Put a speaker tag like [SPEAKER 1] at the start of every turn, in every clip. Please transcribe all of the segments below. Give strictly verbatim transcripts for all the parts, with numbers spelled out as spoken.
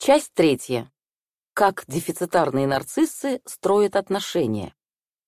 [SPEAKER 1] Часть третья. Как дефицитарные нарциссы строят отношения.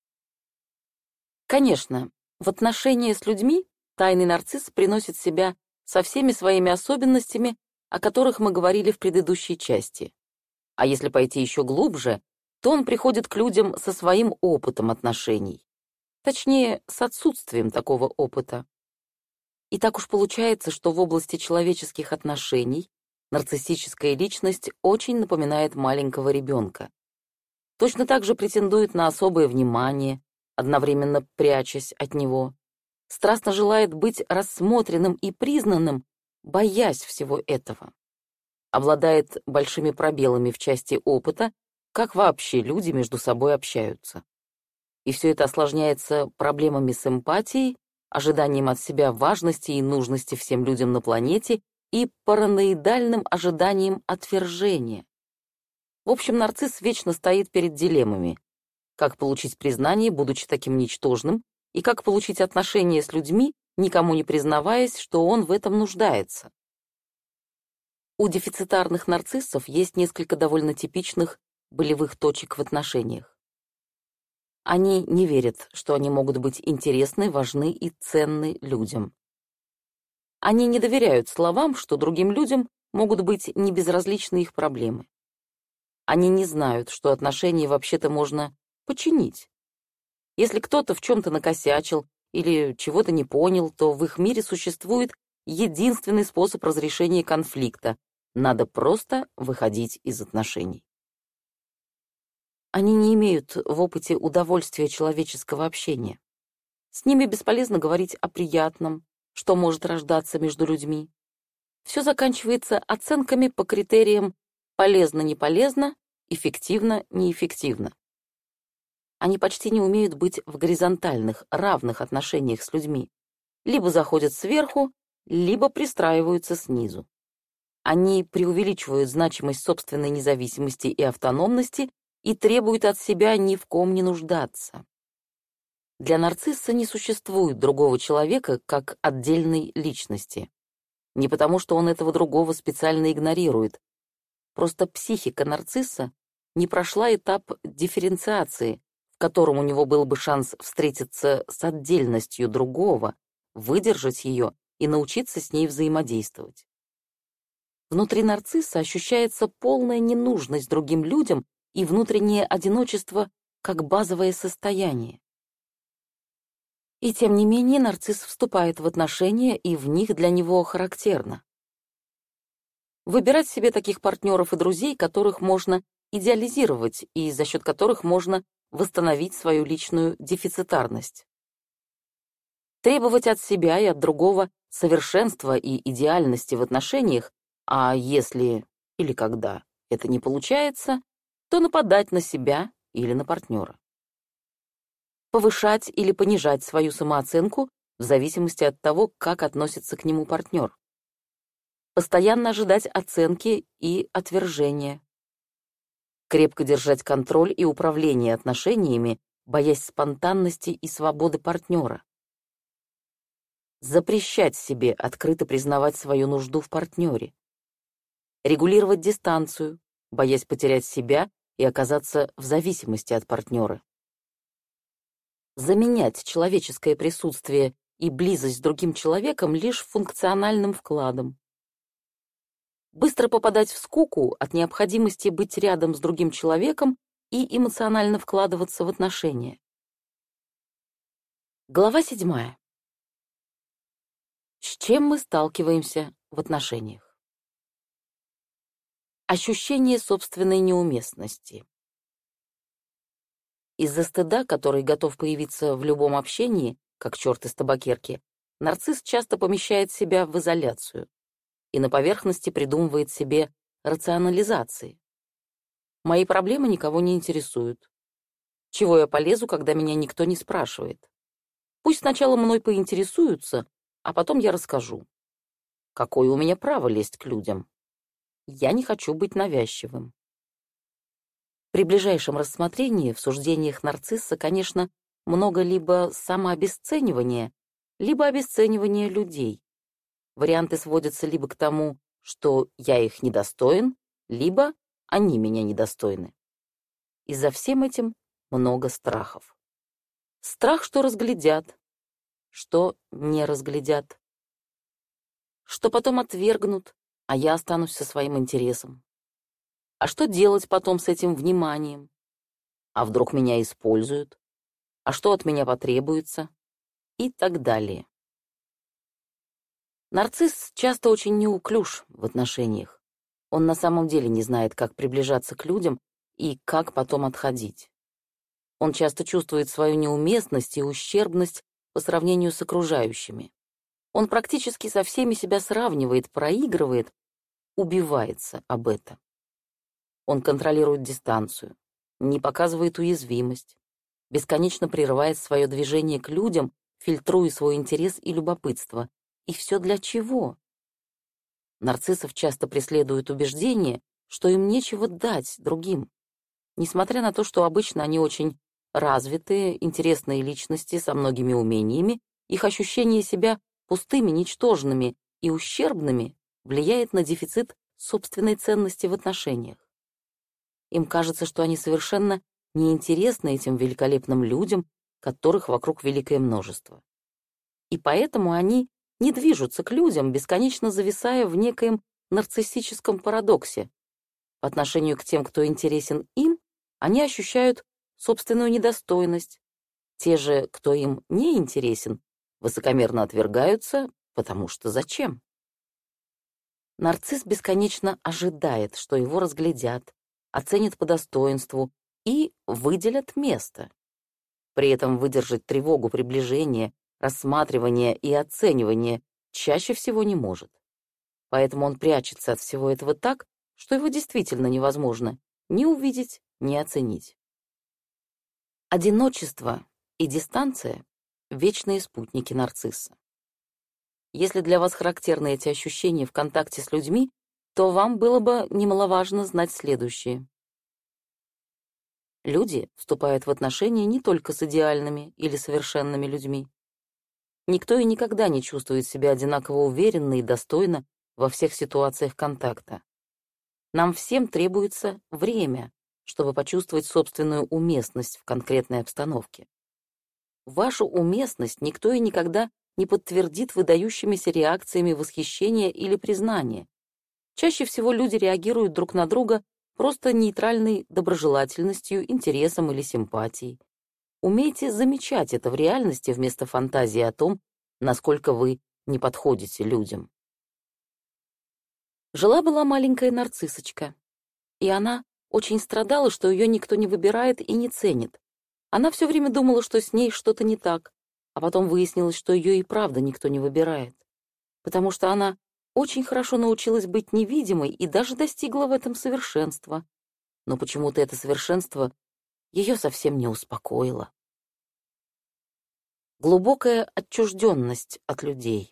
[SPEAKER 1] Конечно, в отношения с людьми тайный нарцисс приносит себя со всеми своими особенностями, о которых мы говорили в предыдущей части. А если пойти еще глубже, то он приходит к людям со своим опытом отношений. Точнее, с отсутствием такого опыта. И так уж получается, что в области человеческих отношений нарциссическая личность очень напоминает маленького ребенка. Точно так же претендует на особое внимание, одновременно прячась от него. Страстно желает быть рассмотренным и признанным, боясь всего этого. Обладает большими пробелами в части опыта, как вообще люди между собой общаются. И все это осложняется проблемами с эмпатией, ожиданием от себя важности и нужности всем людям на планете и параноидальным ожиданием отвержения. В общем, нарцисс вечно стоит перед дилеммами: как получить признание, будучи таким ничтожным, и как получить отношения с людьми, никому не признаваясь, что он в этом нуждается. У дефицитарных нарциссов есть несколько довольно типичных болевых точек в отношениях. Они не верят, что они могут быть интересны, важны и ценны людям. Они не доверяют словам, что другим людям могут быть небезразличны их проблемы. Они не знают, что отношения вообще-то можно починить. Если кто-то в чем-то накосячил или чего-то не понял, то в их мире существует единственный способ разрешения конфликта: надо просто выходить из отношений. Они не имеют в опыте удовольствия человеческого общения. С ними бесполезно говорить о приятном, что может рождаться между людьми. Все заканчивается оценками по критериям полезно-неполезно, эффективно-неэффективно. Они почти не умеют быть в горизонтальных, равных отношениях с людьми. Либо заходят сверху, либо пристраиваются снизу. Они преувеличивают значимость собственной независимости и автономности и требуют от себя ни в ком не нуждаться. Для нарцисса не существует другого человека как отдельной личности. Не потому, что он этого другого специально игнорирует. Просто психика нарцисса не прошла этап дифференциации, в котором у него был бы шанс встретиться с отдельностью другого, выдержать ее и научиться с ней взаимодействовать. Внутри нарцисса ощущается полная ненужность другим людям и внутреннее одиночество как базовое состояние. И тем не менее нарцисс вступает в отношения, и в них для него характерно выбирать себе таких партнеров и друзей, которых можно идеализировать и за счет которых можно восстановить свою личную дефицитарность. Требовать от себя и от другого совершенства и идеальности в отношениях, а если или когда это не получается, то нападать на себя или на партнера. Повышать или понижать свою самооценку в зависимости от того, как относится к нему партнер. Постоянно ожидать оценки и отвержения. Крепко держать контроль и управление отношениями, боясь спонтанности и свободы партнера. Запрещать себе открыто признавать свою нужду в партнере. Регулировать дистанцию, боясь потерять себя и оказаться в зависимости от партнера. Заменять человеческое присутствие и близость с другим человеком лишь функциональным вкладом. Быстро попадать в скуку от необходимости быть рядом с другим человеком и эмоционально вкладываться в отношения. Глава седьмая. С чем мы сталкиваемся в отношениях? Ощущение собственной неуместности. Из-за стыда, который готов появиться в любом общении, как черт из табакерки, нарцисс часто помещает себя в изоляцию и на поверхности придумывает себе рационализации. Мои проблемы никого не интересуют. Чего я полезу, когда меня никто не спрашивает? Пусть сначала мной поинтересуются, а потом я расскажу. Какое у меня право лезть к людям? Я не хочу быть навязчивым. При ближайшем рассмотрении в суждениях нарцисса, конечно, много либо самообесценивания, либо обесценивания людей. Варианты сводятся либо к тому, что я их недостоин, либо они меня недостойны. И за всем этим много страхов. Страх, что разглядят, что не разглядят, что потом отвергнут, а я останусь со своим интересом. А что делать потом с этим вниманием? А вдруг меня используют? А что от меня потребуется? И так далее. Нарцисс часто очень неуклюж в отношениях. Он на самом деле не знает, как приближаться к людям и как потом отходить. Он часто чувствует свою неуместность и ущербность по сравнению с окружающими. Он практически со всеми себя сравнивает, проигрывает, убивается об этом. Он контролирует дистанцию, не показывает уязвимость, бесконечно прерывает свое движение к людям, фильтруя свой интерес и любопытство. И все для чего? Нарциссов часто преследуют убеждение, что им нечего дать другим. Несмотря на то, что обычно они очень развитые, интересные личности со многими умениями, их ощущение себя пустыми, ничтожными и ущербными влияет на дефицит собственной ценности в отношениях. Им кажется, что они совершенно неинтересны этим великолепным людям, которых вокруг великое множество. И поэтому они не движутся к людям, бесконечно зависая в некоем нарциссическом парадоксе. По отношению к тем, кто интересен им, они ощущают собственную недостойность. Те же, кто им не интересен, высокомерно отвергаются, потому что зачем? Нарцисс бесконечно ожидает, что его разглядят, оценят по достоинству и выделят место. При этом выдержать тревогу приближения, рассматривания и оценивания чаще всего не может. Поэтому он прячется от всего этого так, что его действительно невозможно ни увидеть, ни оценить. Одиночество и дистанция — вечные спутники нарцисса. Если для вас характерны эти ощущения в контакте с людьми, то вам было бы немаловажно знать следующее. Люди вступают в отношения не только с идеальными или совершенными людьми. Никто и никогда не чувствует себя одинаково уверенно и достойно во всех ситуациях контакта. Нам всем требуется время, чтобы почувствовать собственную уместность в конкретной обстановке. Вашу уместность никто и никогда не подтвердит выдающимися реакциями восхищения или признания. Чаще всего люди реагируют друг на друга просто нейтральной доброжелательностью, интересом или симпатией. Умейте замечать это в реальности вместо фантазии о том, насколько вы не подходите людям. Жила-была маленькая нарциссочка, и она очень страдала, что ее никто не выбирает и не ценит. Она все время думала, что с ней что-то не так, а потом выяснилось, что ее и правда никто не выбирает, потому что она очень хорошо научилась быть невидимой и даже достигла в этом совершенства. Но почему-то это совершенство ее совсем не успокоило. Глубокая отчужденность от людей.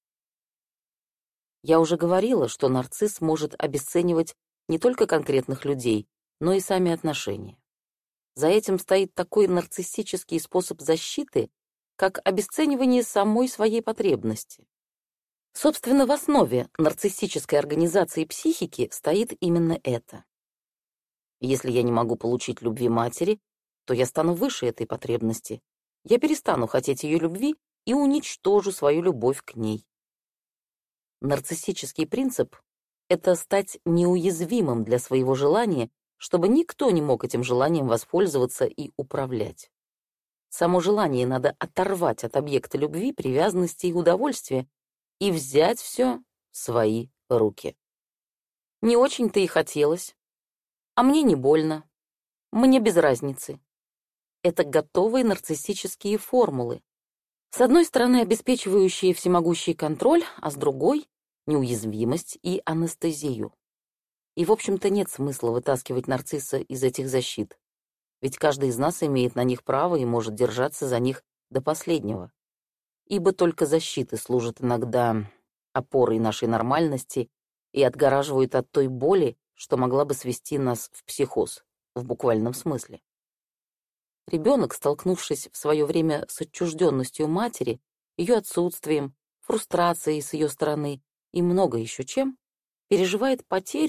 [SPEAKER 1] Я уже говорила, что нарцисс может обесценивать не только конкретных людей, но и сами отношения. За этим стоит такой нарциссический способ защиты, как обесценивание самой своей потребности. Собственно, в основе нарциссической организации психики стоит именно это. Если я не могу получить любви матери, то я стану выше этой потребности. Я перестану хотеть ее любви и уничтожу свою любовь к ней. Нарциссический принцип — это стать неуязвимым для своего желания, чтобы никто не мог этим желанием воспользоваться и управлять. Само желание надо оторвать от объекта любви, привязанности и удовольствия и взять все в свои руки. Не очень-то и хотелось, а мне не больно, мне без разницы. Это готовые нарциссические формулы. С одной стороны, обеспечивающие всемогущий контроль, а с другой — неуязвимость и анестезию. И, в общем-то, нет смысла вытаскивать нарцисса из этих защит, ведь каждый из нас имеет на них право и может держаться за них до последнего. Ибо только защиты служат иногда опорой нашей нормальности и отгораживают от той боли, что могла бы свести нас в психоз, в буквальном смысле. Ребенок, столкнувшись в свое время с отчужденностью матери, ее отсутствием, фрустрацией с ее стороны и много еще чем, переживает потерю,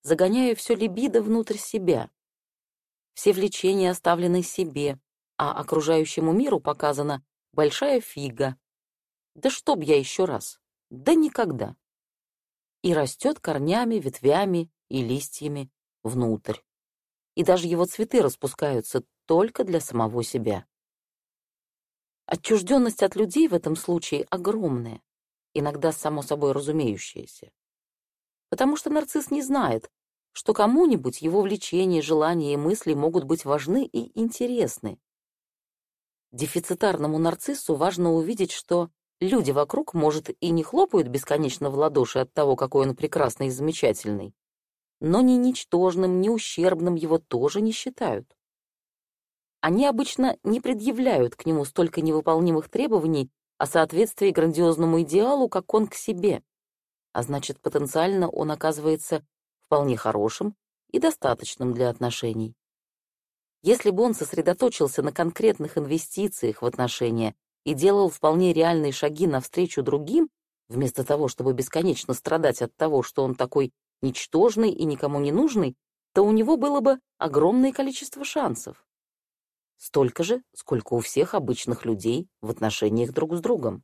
[SPEAKER 1] загоняя все либидо внутрь себя. Все влечения оставлены себе, а окружающему миру показана большая фига. Да чтоб я еще раз, да никогда. И растет корнями, ветвями и листьями внутрь. И даже его цветы распускаются только для самого себя. Отчужденность от людей в этом случае огромная, иногда само собой разумеющаяся. Потому что нарцисс не знает, что кому-нибудь его влечения, желания и мысли могут быть важны и интересны. Дефицитарному нарциссу важно увидеть, что люди вокруг, может, и не хлопают бесконечно в ладоши от того, какой он прекрасный и замечательный, но ни ничтожным, ни ущербным его тоже не считают. Они обычно не предъявляют к нему столько невыполнимых требований о соответствии грандиозному идеалу, как он к себе, а значит, потенциально он оказывается вполне хорошим и достаточным для отношений. Если бы он сосредоточился на конкретных инвестициях в отношения и делал вполне реальные шаги навстречу другим, вместо того, чтобы бесконечно страдать от того, что он такой ничтожный и никому не нужный, то у него было бы огромное количество шансов. Столько же, сколько у всех обычных людей в отношениях друг с другом.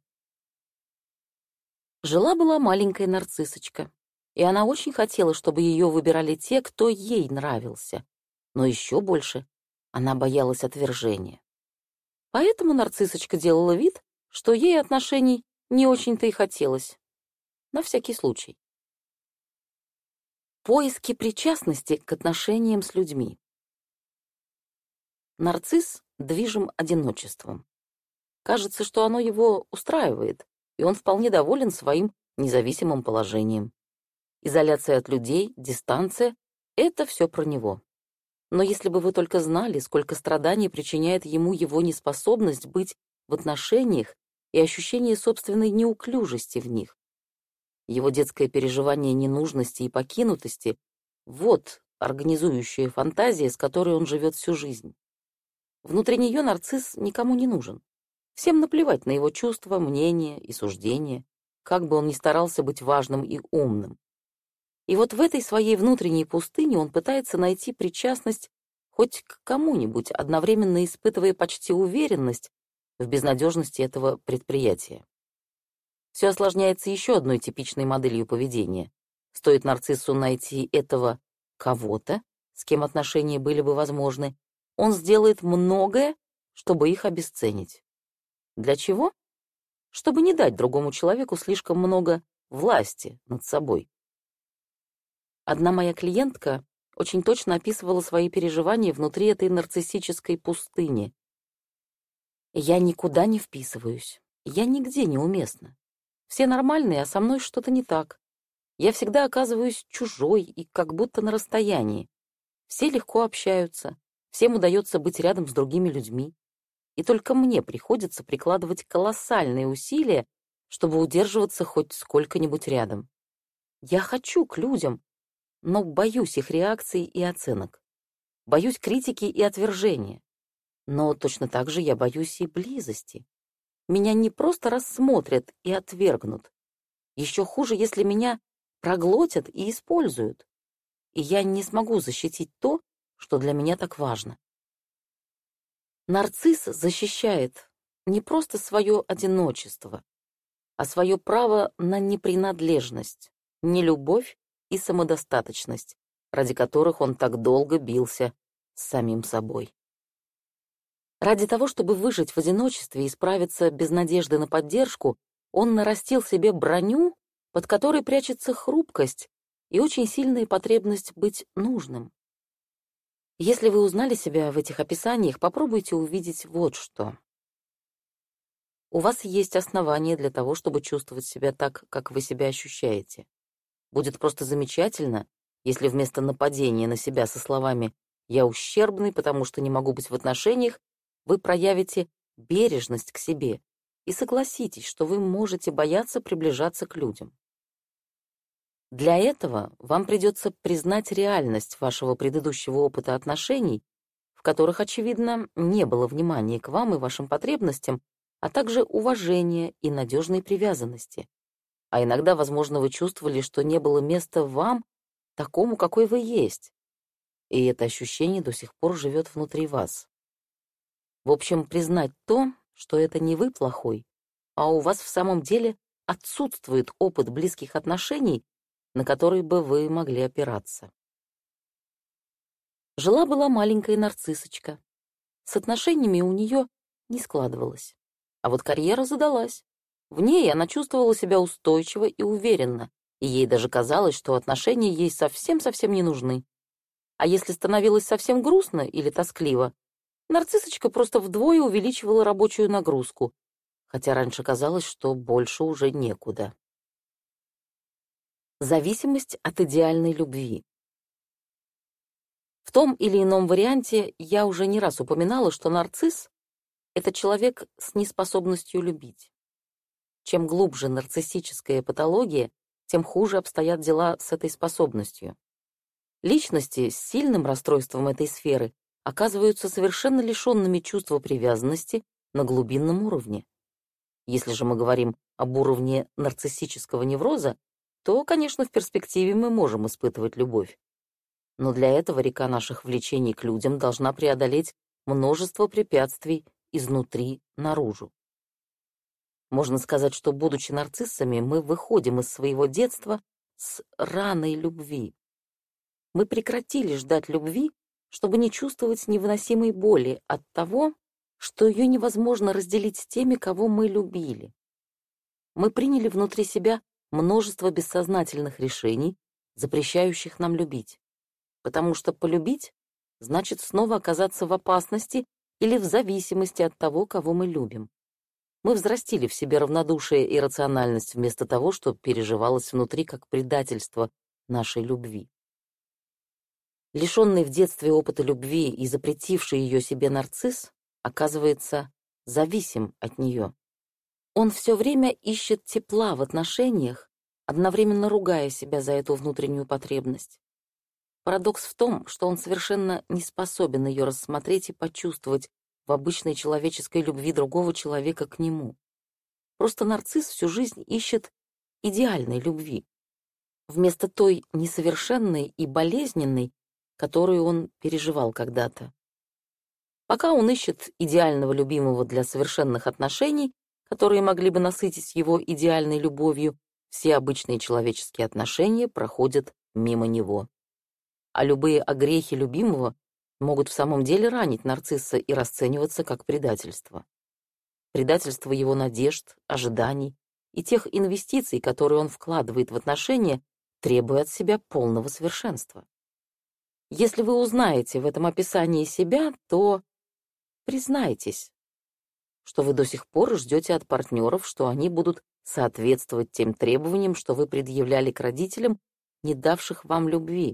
[SPEAKER 1] Жила-была маленькая нарциссочка, и она очень хотела, чтобы ее выбирали те, кто ей нравился, но еще больше она боялась отвержения. Поэтому нарциссочка делала вид, что ей отношений не очень-то и хотелось. На всякий случай. Поиски причастности к отношениям с людьми. Нарцисс движим одиночеством. Кажется, что оно его устраивает, и он вполне доволен своим независимым положением. Изоляция от людей, дистанция — это все про него. Но если бы вы только знали, сколько страданий причиняет ему его неспособность быть в отношениях и ощущение собственной неуклюжести в них. Его детское переживание ненужности и покинутости — вот организующая фантазия, с которой он живет всю жизнь. Внутри нее нарцисс никому не нужен. Всем наплевать на его чувства, мнения и суждения, как бы он ни старался быть важным и умным. И вот в этой своей внутренней пустыне он пытается найти причастность хоть к кому-нибудь, одновременно испытывая почти уверенность в безнадежности этого предприятия. Все осложняется еще одной типичной моделью поведения. Стоит нарциссу найти этого кого-то, с кем отношения были бы возможны, он сделает многое, чтобы их обесценить. Для чего? Чтобы не дать другому человеку слишком много власти над собой. Одна моя клиентка очень точно описывала свои переживания внутри этой нарциссической пустыни. «Я никуда не вписываюсь. Я нигде не уместна. Все нормальные, а со мной что-то не так. Я всегда оказываюсь чужой и как будто на расстоянии. Все легко общаются, всем удается быть рядом с другими людьми. И только мне приходится прикладывать колоссальные усилия, чтобы удерживаться хоть сколько-нибудь рядом. Я хочу к людям, но боюсь их реакций и оценок. Боюсь критики и отвержения. Но точно так же я боюсь и близости. Меня не просто рассмотрят и отвергнут. Еще хуже, если меня проглотят и используют. И я не смогу защитить то, что для меня так важно. Нарцисс защищает не просто свое одиночество, а свое право на непринадлежность, нелюбовь и самодостаточность, ради которых он так долго бился с самим собой. Ради того, чтобы выжить в одиночестве и справиться без надежды на поддержку, он нарастил себе броню, под которой прячется хрупкость и очень сильная потребность быть нужным. Если вы узнали себя в этих описаниях, попробуйте увидеть вот что. У вас есть основания для того, чтобы чувствовать себя так, как вы себя ощущаете. Будет просто замечательно, если вместо нападения на себя со словами «я ущербный, потому что не могу быть в отношениях», вы проявите бережность к себе и согласитесь, что вы можете бояться приближаться к людям. Для этого вам придется признать реальность вашего предыдущего опыта отношений, в которых, очевидно, не было внимания к вам и вашим потребностям, а также уважения и надежной привязанности. А иногда, возможно, вы чувствовали, что не было места вам такому, какой вы есть. И это ощущение до сих пор живет внутри вас. В общем, признать то, что это не вы плохой, а у вас в самом деле отсутствует опыт близких отношений, на который бы вы могли опираться. Жила-была маленькая нарциссочка. С отношениями у нее не складывалось. А вот карьера задалась. В ней она чувствовала себя устойчиво и уверенно, и ей даже казалось, что отношения ей совсем-совсем не нужны. А если становилось совсем грустно или тоскливо, нарциссочка просто вдвое увеличивала рабочую нагрузку, хотя раньше казалось, что больше уже некуда. Зависимость от идеальной любви. В том или ином варианте я уже не раз упоминала, что нарцисс — это человек с неспособностью любить. Чем глубже нарциссическая патология, тем хуже обстоят дела с этой способностью. Личности с сильным расстройством этой сферы оказываются совершенно лишенными чувства привязанности на глубинном уровне. Если же мы говорим об уровне нарциссического невроза, то, конечно, в перспективе мы можем испытывать любовь. Но для этого река наших влечений к людям должна преодолеть множество препятствий изнутри наружу. Можно сказать, что, будучи нарциссами, мы выходим из своего детства с раной любви. Мы прекратили ждать любви, чтобы не чувствовать невыносимой боли от того, что ее невозможно разделить с теми, кого мы любили. Мы приняли внутри себя множество бессознательных решений, запрещающих нам любить. Потому что полюбить значит снова оказаться в опасности или в зависимости от того, кого мы любим. Мы взрастили в себе равнодушие и рациональность вместо того, что переживалось внутри как предательство нашей любви. Лишенный в детстве опыта любви и запретивший ее себе нарцисс, оказывается, зависим от нее. Он все время ищет тепла в отношениях, одновременно ругая себя за эту внутреннюю потребность. Парадокс в том, что он совершенно не способен ее рассмотреть и почувствовать в обычной человеческой любви другого человека к нему. Просто нарцисс всю жизнь ищет идеальной любви, вместо той несовершенной и болезненной, которую он переживал когда-то. Пока он ищет идеального любимого для совершенных отношений, которые могли бы насытить его идеальной любовью, все обычные человеческие отношения проходят мимо него. А любые огрехи любимого могут в самом деле ранить нарцисса и расцениваться как предательство. Предательство его надежд, ожиданий и тех инвестиций, которые он вкладывает в отношения, требуя от себя полного совершенства. Если вы узнаете в этом описании себя, то признайтесь, что вы до сих пор ждете от партнеров, что они будут соответствовать тем требованиям, что вы предъявляли к родителям, не давших вам любви.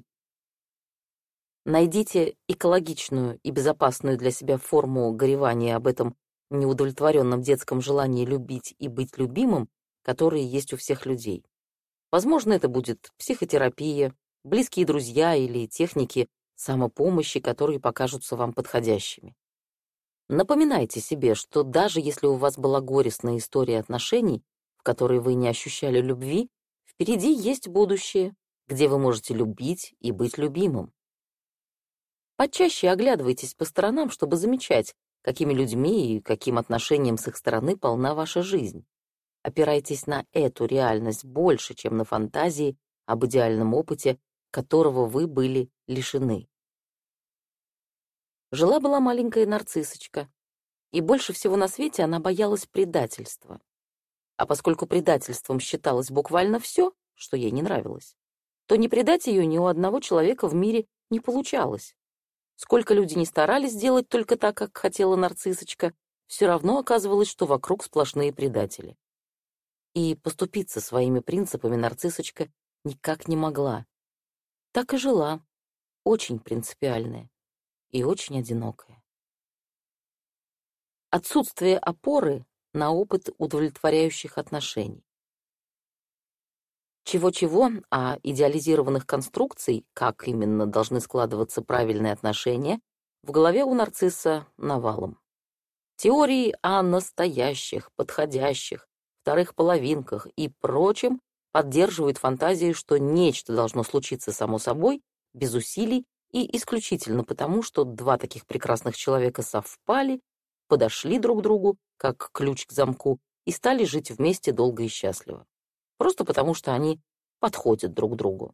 [SPEAKER 1] Найдите экологичную и безопасную для себя форму горевания об этом неудовлетворенном детском желании любить и быть любимым, которые есть у всех людей. Возможно, это будет психотерапия, близкие друзья или техники самопомощи, которые покажутся вам подходящими. Напоминайте себе, что даже если у вас была горестная история отношений, в которой вы не ощущали любви, впереди есть будущее, где вы можете любить и быть любимым. Почаще оглядывайтесь по сторонам, чтобы замечать, какими людьми и каким отношением с их стороны полна ваша жизнь. Опирайтесь на эту реальность больше, чем на фантазии об идеальном опыте, которого вы были лишены. Жила-была маленькая нарциссочка, и больше всего на свете она боялась предательства. А поскольку предательством считалось буквально все, что ей не нравилось, то не предать ее ни у одного человека в мире не получалось. Сколько люди не старались сделать только так, как хотела нарциссочка, все равно оказывалось, что вокруг сплошные предатели. И поступиться своими принципами нарциссочка никак не могла. Так и жила, очень принципиальная и очень одинокая. Отсутствие опоры на опыт удовлетворяющих отношений. Чего-чего, а идеализированных конструкций, как именно должны складываться правильные отношения, в голове у нарцисса навалом. Теории о настоящих, подходящих, вторых половинках и прочем поддерживают фантазии, что нечто должно случиться само собой, без усилий и исключительно потому, что два таких прекрасных человека совпали, подошли друг к другу, как ключ к замку, и стали жить вместе долго и счастливо. Просто потому, что они подходят друг к другу.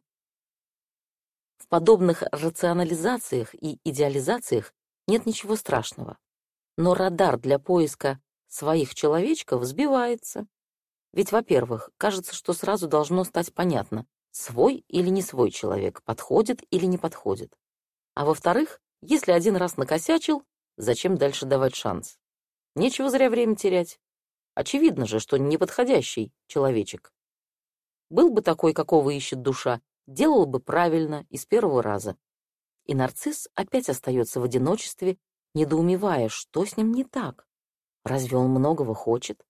[SPEAKER 1] В подобных рационализациях и идеализациях нет ничего страшного. Но радар для поиска своих человечков сбивается. Ведь, во-первых, кажется, что сразу должно стать понятно, свой или не свой человек, подходит или не подходит. А во-вторых, если один раз накосячил, зачем дальше давать шанс? Нечего зря время терять. Очевидно же, что неподходящий человечек. Был бы такой, какого ищет душа, делал бы правильно и с первого раза. И нарцисс опять остается в одиночестве, недоумевая, что с ним не так. Разве он многого хочет?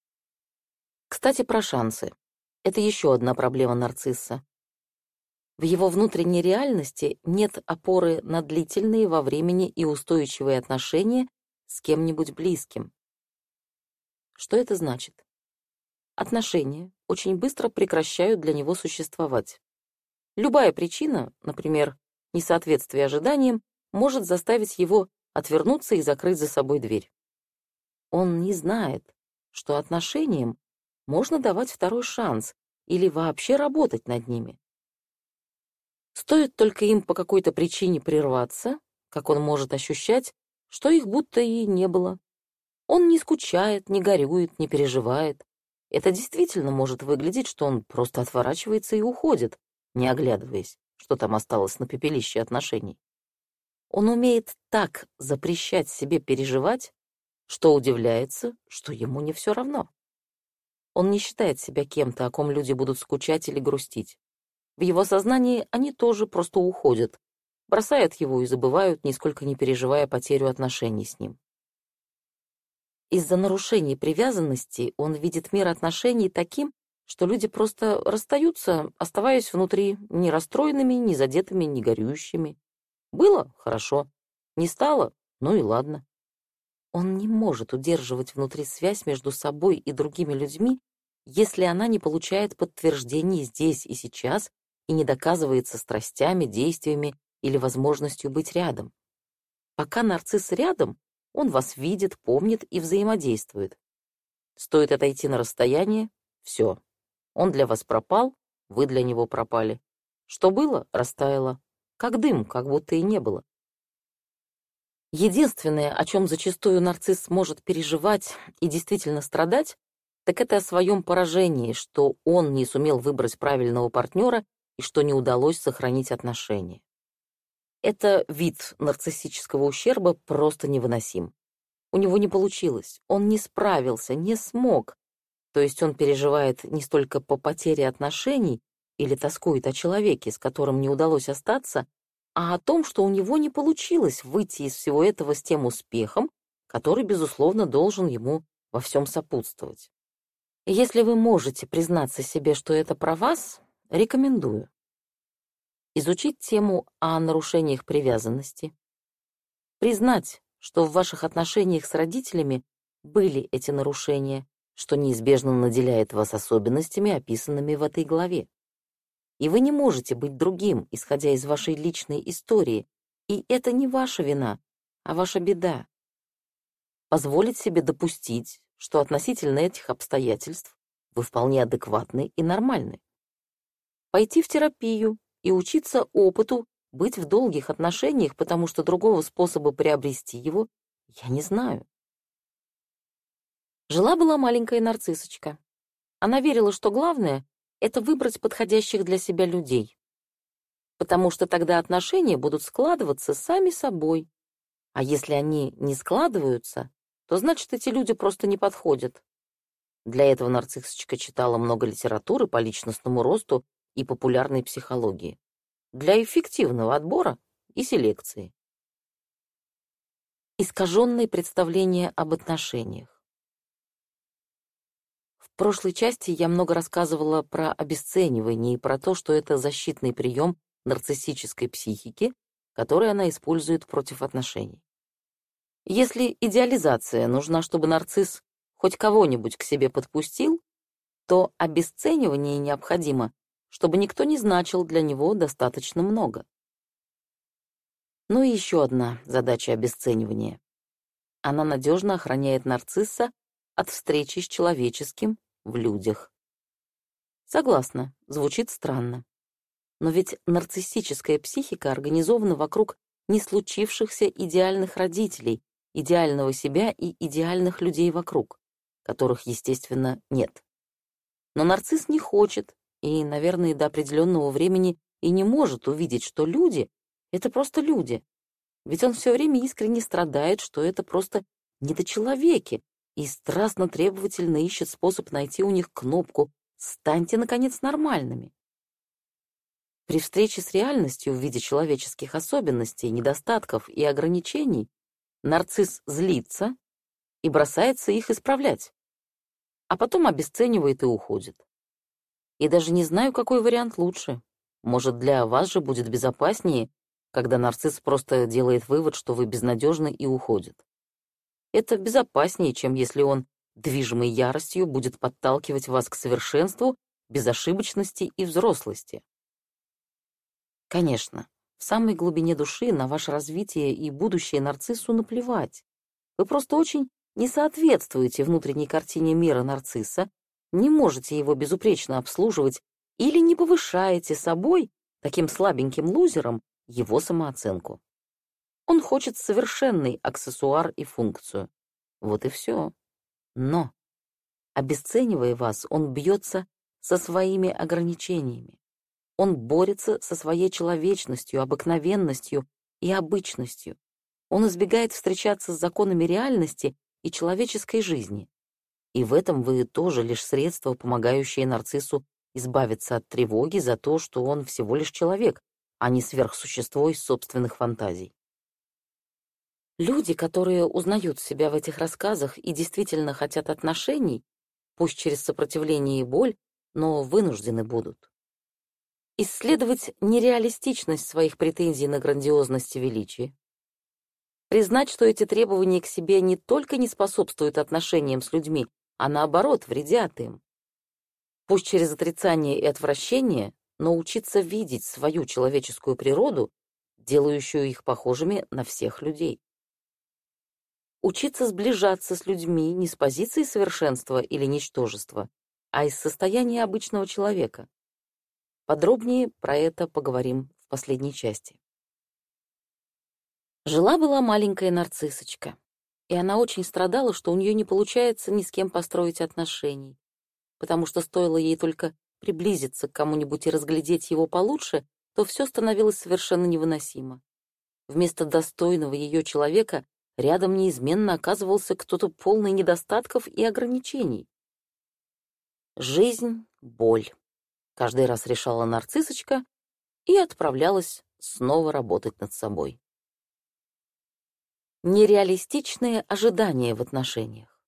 [SPEAKER 1] Кстати, про шансы. Это еще одна проблема нарцисса. В его внутренней реальности нет опоры на длительные во времени и устойчивые отношения с кем-нибудь близким. Что это значит? Отношения очень быстро прекращают для него существовать. Любая причина, например, несоответствие ожиданиям, может заставить его отвернуться и закрыть за собой дверь. Он не знает, что отношениям можно давать второй шанс или вообще работать над ними. Стоит только им по какой-то причине прерваться, как он может ощущать, что их будто и не было. Он не скучает, не горюет, не переживает. Это действительно может выглядеть, что он просто отворачивается и уходит, не оглядываясь, что там осталось на пепелище отношений. Он умеет так запрещать себе переживать, что удивляется, что ему не все равно. Он не считает себя кем-то, о ком люди будут скучать или грустить. В его сознании они тоже просто уходят, бросают его и забывают, нисколько не переживая потерю отношений с ним. Из-за нарушений привязанности он видит мир отношений таким, что люди просто расстаются, оставаясь внутри ни расстроенными, ни задетыми, ни горюющими. Было — хорошо, не стало — ну и ладно. Он не может удерживать внутри связь между собой и другими людьми, если она не получает подтверждений здесь и сейчас и не доказывается страстями, действиями или возможностью быть рядом. Пока нарцисс рядом, он вас видит, помнит и взаимодействует. Стоит отойти на расстояние — все. Он для вас пропал, вы для него пропали. Что было — растаяло. Как дым, как будто и не было. Единственное, о чем зачастую нарцисс может переживать и действительно страдать, так это о своем поражении, что он не сумел выбрать правильного партнера и что не удалось сохранить отношения. Это вид нарциссического ущерба просто невыносим. У него не получилось, он не справился, не смог. То есть он переживает не столько по потере отношений или тоскует о человеке, с которым не удалось остаться, а о том, что у него не получилось выйти из всего этого с тем успехом, который, безусловно, должен ему во всем сопутствовать. И если вы можете признаться себе, что это про вас, рекомендую изучить тему о нарушениях привязанности, признать, что в ваших отношениях с родителями были эти нарушения, что неизбежно наделяет вас особенностями, описанными в этой главе. И вы не можете быть другим, исходя из вашей личной истории, и это не ваша вина, а ваша беда. Позволить себе допустить, что относительно этих обстоятельств вы вполне адекватны и нормальны. Пойти в терапию и учиться опыту, быть в долгих отношениях, потому что другого способа приобрести его я не знаю. Жила-была маленькая нарциссочка. Она верила, что главное — это выбрать подходящих для себя людей, потому что тогда отношения будут складываться сами собой. А если они не складываются, то значит, эти люди просто не подходят. Для этого нарциссочка читала много литературы по личностному росту и популярной психологии. Для эффективного отбора и селекции. Искаженные представления об отношениях. В прошлой части я много рассказывала про обесценивание и про то, что это защитный прием нарциссической психики, который она использует против отношений. Если идеализация нужна, чтобы нарцисс хоть кого-нибудь к себе подпустил, то обесценивание необходимо, чтобы никто не значил для него достаточно много. Ну и еще одна задача обесценивания. Она надежно охраняет нарцисса от встречи с человеческим в людях. Согласна, звучит странно. Но ведь нарциссическая психика организована вокруг не случившихся идеальных родителей, идеального себя и идеальных людей вокруг, которых, естественно, нет. Но нарцисс не хочет и, наверное, до определенного времени и не может увидеть, что люди — это просто люди. Ведь он все время искренне страдает, что это просто недочеловеки, и страстно требовательно ищет способ найти у них кнопку «Станьте, наконец, нормальными». При встрече с реальностью в виде человеческих особенностей, недостатков и ограничений нарцисс злится и бросается их исправлять, а потом обесценивает и уходит. И даже не знаю, какой вариант лучше. Может, для вас же будет безопаснее, когда нарцисс просто делает вывод, что вы безнадежны, и уходит. Это безопаснее, чем если он, движимый яростью, будет подталкивать вас к совершенству, безошибочности и взрослости. Конечно, в самой глубине души на ваше развитие и будущее нарциссу наплевать. Вы просто очень не соответствуете внутренней картине мира нарцисса, не можете его безупречно обслуживать или не повышаете собой, таким слабеньким лузером, его самооценку. Он хочет совершенный аксессуар и функцию. Вот и все. Но, обесценивая вас, он бьется со своими ограничениями. Он борется со своей человечностью, обыкновенностью и обычностью. Он избегает встречаться с законами реальности и человеческой жизни. И в этом вы тоже лишь средство, помогающее нарциссу избавиться от тревоги за то, что он всего лишь человек, а не сверхсущество из собственных фантазий. Люди, которые узнают себя в этих рассказах и действительно хотят отношений, пусть через сопротивление и боль, но вынуждены будут. Исследовать нереалистичность своих претензий на грандиозность и величие. Признать, что эти требования к себе не только не способствуют отношениям с людьми, а наоборот, вредят им. Пусть через отрицание и отвращение, но учиться видеть свою человеческую природу, делающую их похожими на всех людей. Учиться сближаться с людьми не с позиции совершенства или ничтожества, а из состояния обычного человека. Подробнее про это поговорим в последней части. Жила-была маленькая нарциссочка, и она очень страдала, что у нее не получается ни с кем построить отношений, потому что стоило ей только приблизиться к кому-нибудь и разглядеть его получше, то все становилось совершенно невыносимо. Вместо достойного ее человека рядом неизменно оказывался кто-то полный недостатков и ограничений. Жизнь — боль. Каждый раз решала нарциссочка и отправлялась снова работать над собой. Нереалистичные ожидания в отношениях.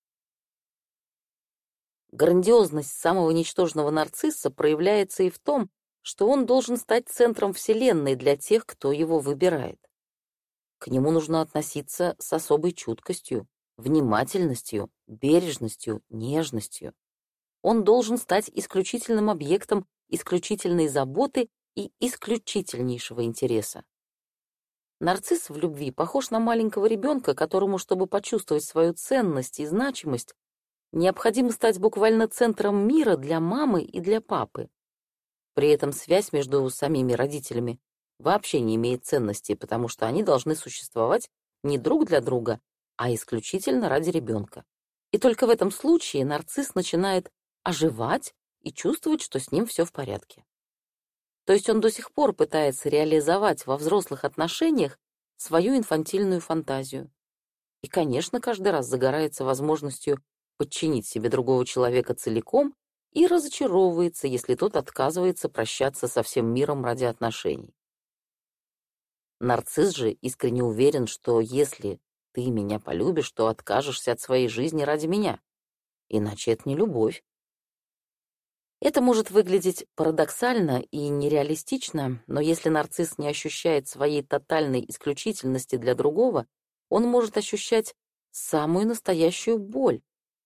[SPEAKER 1] Грандиозность самого ничтожного нарцисса проявляется и в том, что он должен стать центром Вселенной для тех, кто его выбирает. К нему нужно относиться с особой чуткостью, внимательностью, бережностью, нежностью. Он должен стать исключительным объектом исключительной заботы и исключительнейшего интереса. Нарцисс в любви похож на маленького ребенка, которому, чтобы почувствовать свою ценность и значимость, необходимо стать буквально центром мира для мамы и для папы. При этом связь между самими родителями вообще не имеет ценности, потому что они должны существовать не друг для друга, а исключительно ради ребенка. И только в этом случае нарцисс начинает оживать и чувствовать, что с ним все в порядке. То есть он до сих пор пытается реализовать во взрослых отношениях свою инфантильную фантазию. И, конечно, каждый раз загорается возможностью подчинить себе другого человека целиком и разочаровывается, если тот отказывается прощаться со всем миром ради отношений. Нарцисс же искренне уверен, что если ты меня полюбишь, то откажешься от своей жизни ради меня. Иначе это не любовь. Это может выглядеть парадоксально и нереалистично, но если нарцисс не ощущает своей тотальной исключительности для другого, он может ощущать самую настоящую боль.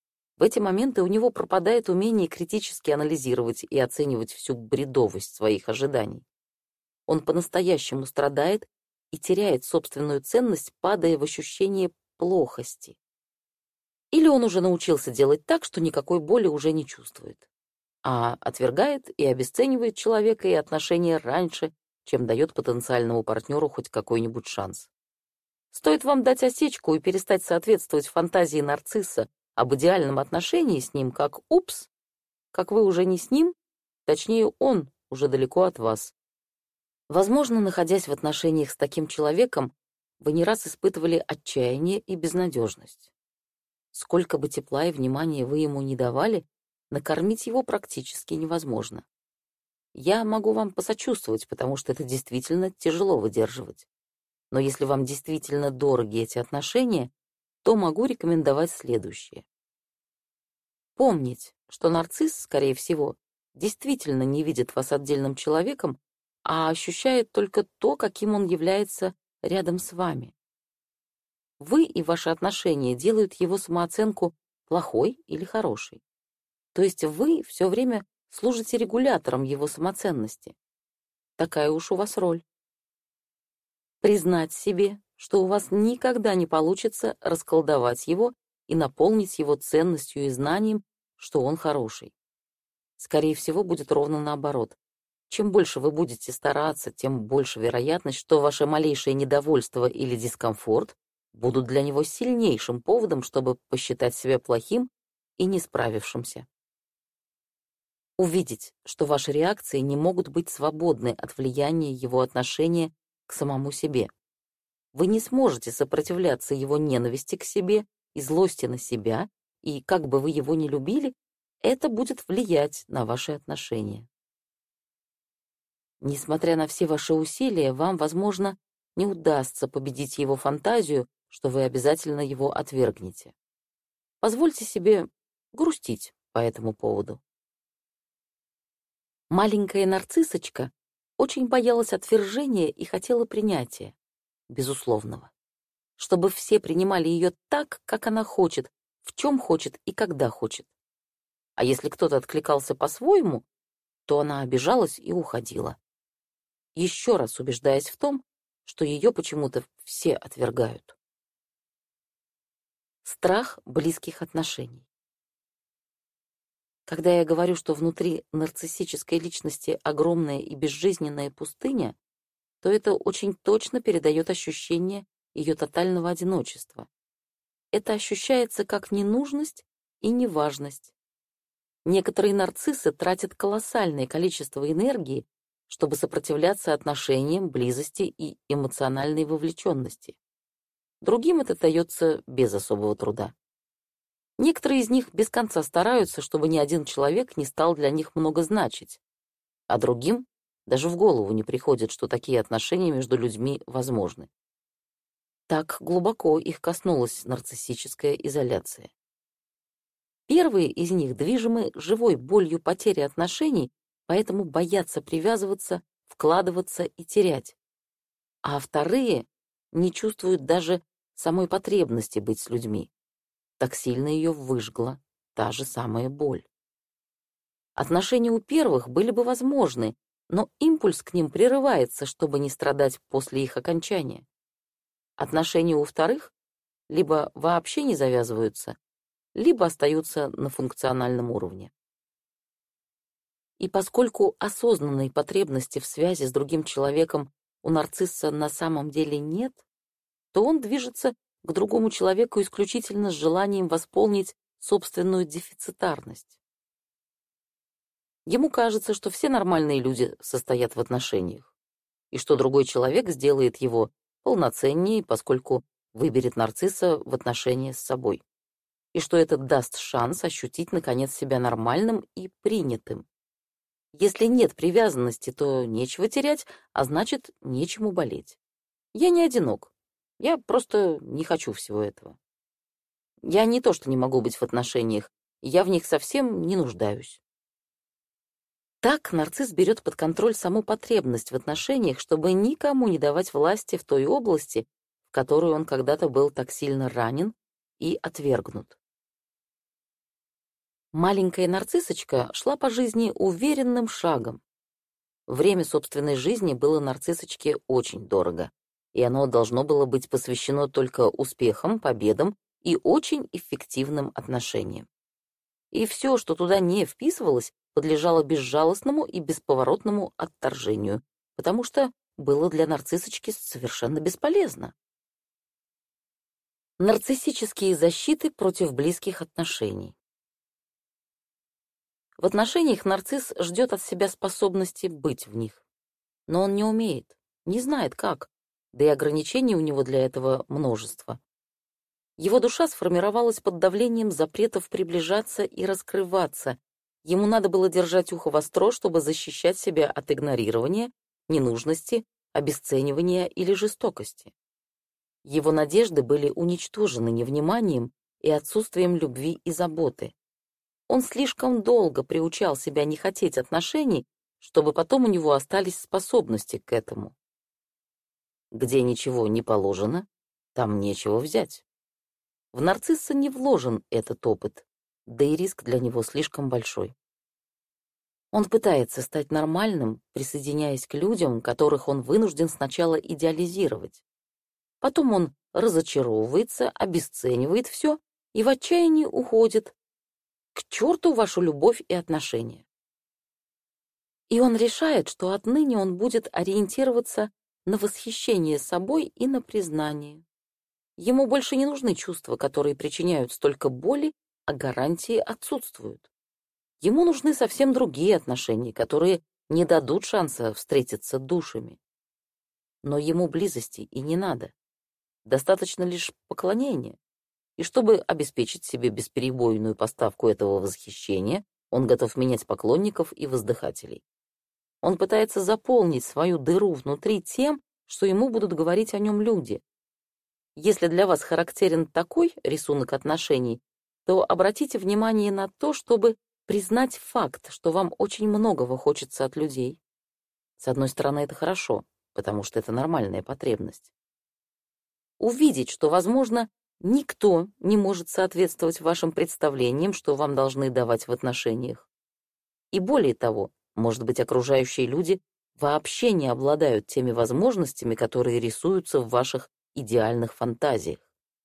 [SPEAKER 1] В эти моменты у него пропадает умение критически анализировать и оценивать всю бредовость своих ожиданий. Он по-настоящему страдает и теряет собственную ценность, падая в ощущение плохости. Или он уже научился делать так, что никакой боли уже не чувствует, а отвергает и обесценивает человека и отношения раньше, чем дает потенциальному партнеру хоть какой-нибудь шанс. Стоит вам дать осечку и перестать соответствовать фантазии нарцисса об идеальном отношении с ним, как «упс», как вы уже не с ним, точнее, он уже далеко от вас. Возможно, находясь в отношениях с таким человеком, вы не раз испытывали отчаяние и безнадежность. Сколько бы тепла и внимания вы ему не давали, накормить его практически невозможно. Я могу вам посочувствовать, потому что это действительно тяжело выдерживать. Но если вам действительно дороги эти отношения, то могу рекомендовать следующее. Помнить, что нарцисс, скорее всего, действительно не видит вас отдельным человеком, а ощущает только то, каким он является рядом с вами. Вы и ваши отношения делают его самооценку плохой или хорошей. То есть вы все время служите регулятором его самоценности. Такая уж у вас роль. Признать себе, что у вас никогда не получится расколдовать его и наполнить его ценностью и знанием, что он хороший. Скорее всего, будет ровно наоборот. Чем больше вы будете стараться, тем больше вероятность, что ваше малейшее недовольство или дискомфорт будут для него сильнейшим поводом, чтобы посчитать себя плохим и не справившимся. Увидеть, что ваши реакции не могут быть свободны от влияния его отношения к самому себе. Вы не сможете сопротивляться его ненависти к себе и злости на себя, и как бы вы его ни любили, это будет влиять на ваши отношения. Несмотря на все ваши усилия, вам, возможно, не удастся победить его фантазию, что вы обязательно его отвергнете. Позвольте себе грустить по этому поводу. Маленькая нарциссочка очень боялась отвержения и хотела принятия, безусловного. Чтобы все принимали ее так, как она хочет, в чем хочет и когда хочет. А если кто-то откликался по-своему, то она обижалась и уходила, еще раз убеждаясь в том, что ее почему-то все отвергают. Страх близких отношений. Когда я говорю, что внутри нарциссической личности огромная и безжизненная пустыня, то это очень точно передает ощущение ее тотального одиночества. Это ощущается как ненужность и неважность. Некоторые нарциссы тратят колоссальное количество энергии, чтобы сопротивляться отношениям, близости и эмоциональной вовлеченности. Другим это дается без особого труда. Некоторые из них без конца стараются, чтобы ни один человек не стал для них много значить, а другим даже в голову не приходит, что такие отношения между людьми возможны. Так глубоко их коснулась нарциссическая изоляция. Первые из них движимы живой болью потери отношений, поэтому боятся привязываться, вкладываться и терять. А вторые не чувствуют даже самой потребности быть с людьми. Так сильно ее выжгла та же самая боль. Отношения у первых были бы возможны, но импульс к ним прерывается, чтобы не страдать после их окончания. Отношения у вторых либо вообще не завязываются, либо остаются на функциональном уровне. И поскольку осознанной потребности в связи с другим человеком у нарцисса на самом деле нет, то он движется к другому человеку исключительно с желанием восполнить собственную дефицитарность. Ему кажется, что все нормальные люди состоят в отношениях, и что другой человек сделает его полноценнее, поскольку выберет нарцисса в отношения с собой, и что это даст шанс ощутить, наконец, себя нормальным и принятым. Если нет привязанности, то нечего терять, а значит, нечему болеть. Я не одинок. Я просто не хочу всего этого. Я не то, что не могу быть в отношениях, я в них совсем не нуждаюсь. Так нарцисс берет под контроль саму потребность в отношениях, чтобы никому не давать власти в той области, в которую он когда-то был так сильно ранен и отвергнут. Маленькая нарциссочка шла по жизни уверенным шагом. Время собственной жизни было нарциссочке очень дорого, и оно должно было быть посвящено только успехам, победам и очень эффективным отношениям. И все, что туда не вписывалось, подлежало безжалостному и бесповоротному отторжению, потому что было для нарциссочки совершенно бесполезно. Нарциссические защиты против близких отношений. В отношениях нарцисс ждет от себя способности быть в них. Но он не умеет, не знает как, да и ограничений у него для этого множество. Его душа сформировалась под давлением запретов приближаться и раскрываться. Ему надо было держать ухо востро, чтобы защищать себя от игнорирования, ненужности, обесценивания или жестокости. Его надежды были уничтожены невниманием и отсутствием любви и заботы. Он слишком долго приучал себя не хотеть отношений, чтобы потом у него остались способности к этому. Где ничего не положено, там нечего взять. В нарцисса не вложен этот опыт, да и риск для него слишком большой. Он пытается стать нормальным, присоединяясь к людям, которых он вынужден сначала идеализировать. Потом он разочаровывается, обесценивает все и в отчаянии уходит. К черту вашу любовь и отношения. И он решает, что отныне он будет ориентироваться на восхищение собой и на признание. Ему больше не нужны чувства, которые причиняют столько боли, а гарантии отсутствуют. Ему нужны совсем другие отношения, которые не дадут шанса встретиться душами. Но ему близости и не надо. Достаточно лишь поклонения. И чтобы обеспечить себе бесперебойную поставку этого восхищения, он готов менять поклонников и воздыхателей. Он пытается заполнить свою дыру внутри тем, что ему будут говорить о нем люди. Если для вас характерен такой рисунок отношений, то обратите внимание на то, чтобы признать факт, что вам очень многого хочется от людей. С одной стороны, это хорошо, потому что это нормальная потребность. Увидеть, что, возможно, никто не может соответствовать вашим представлениям, что вам должны давать в отношениях. И более того, может быть, окружающие люди вообще не обладают теми возможностями, которые рисуются в ваших идеальных фантазиях.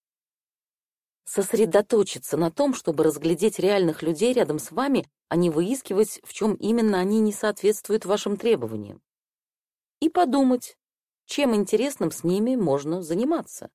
[SPEAKER 1] Сосредоточиться на том, чтобы разглядеть реальных людей рядом с вами, а не выискивать, в чем именно они не соответствуют вашим требованиям. И подумать, чем интересным с ними можно заниматься.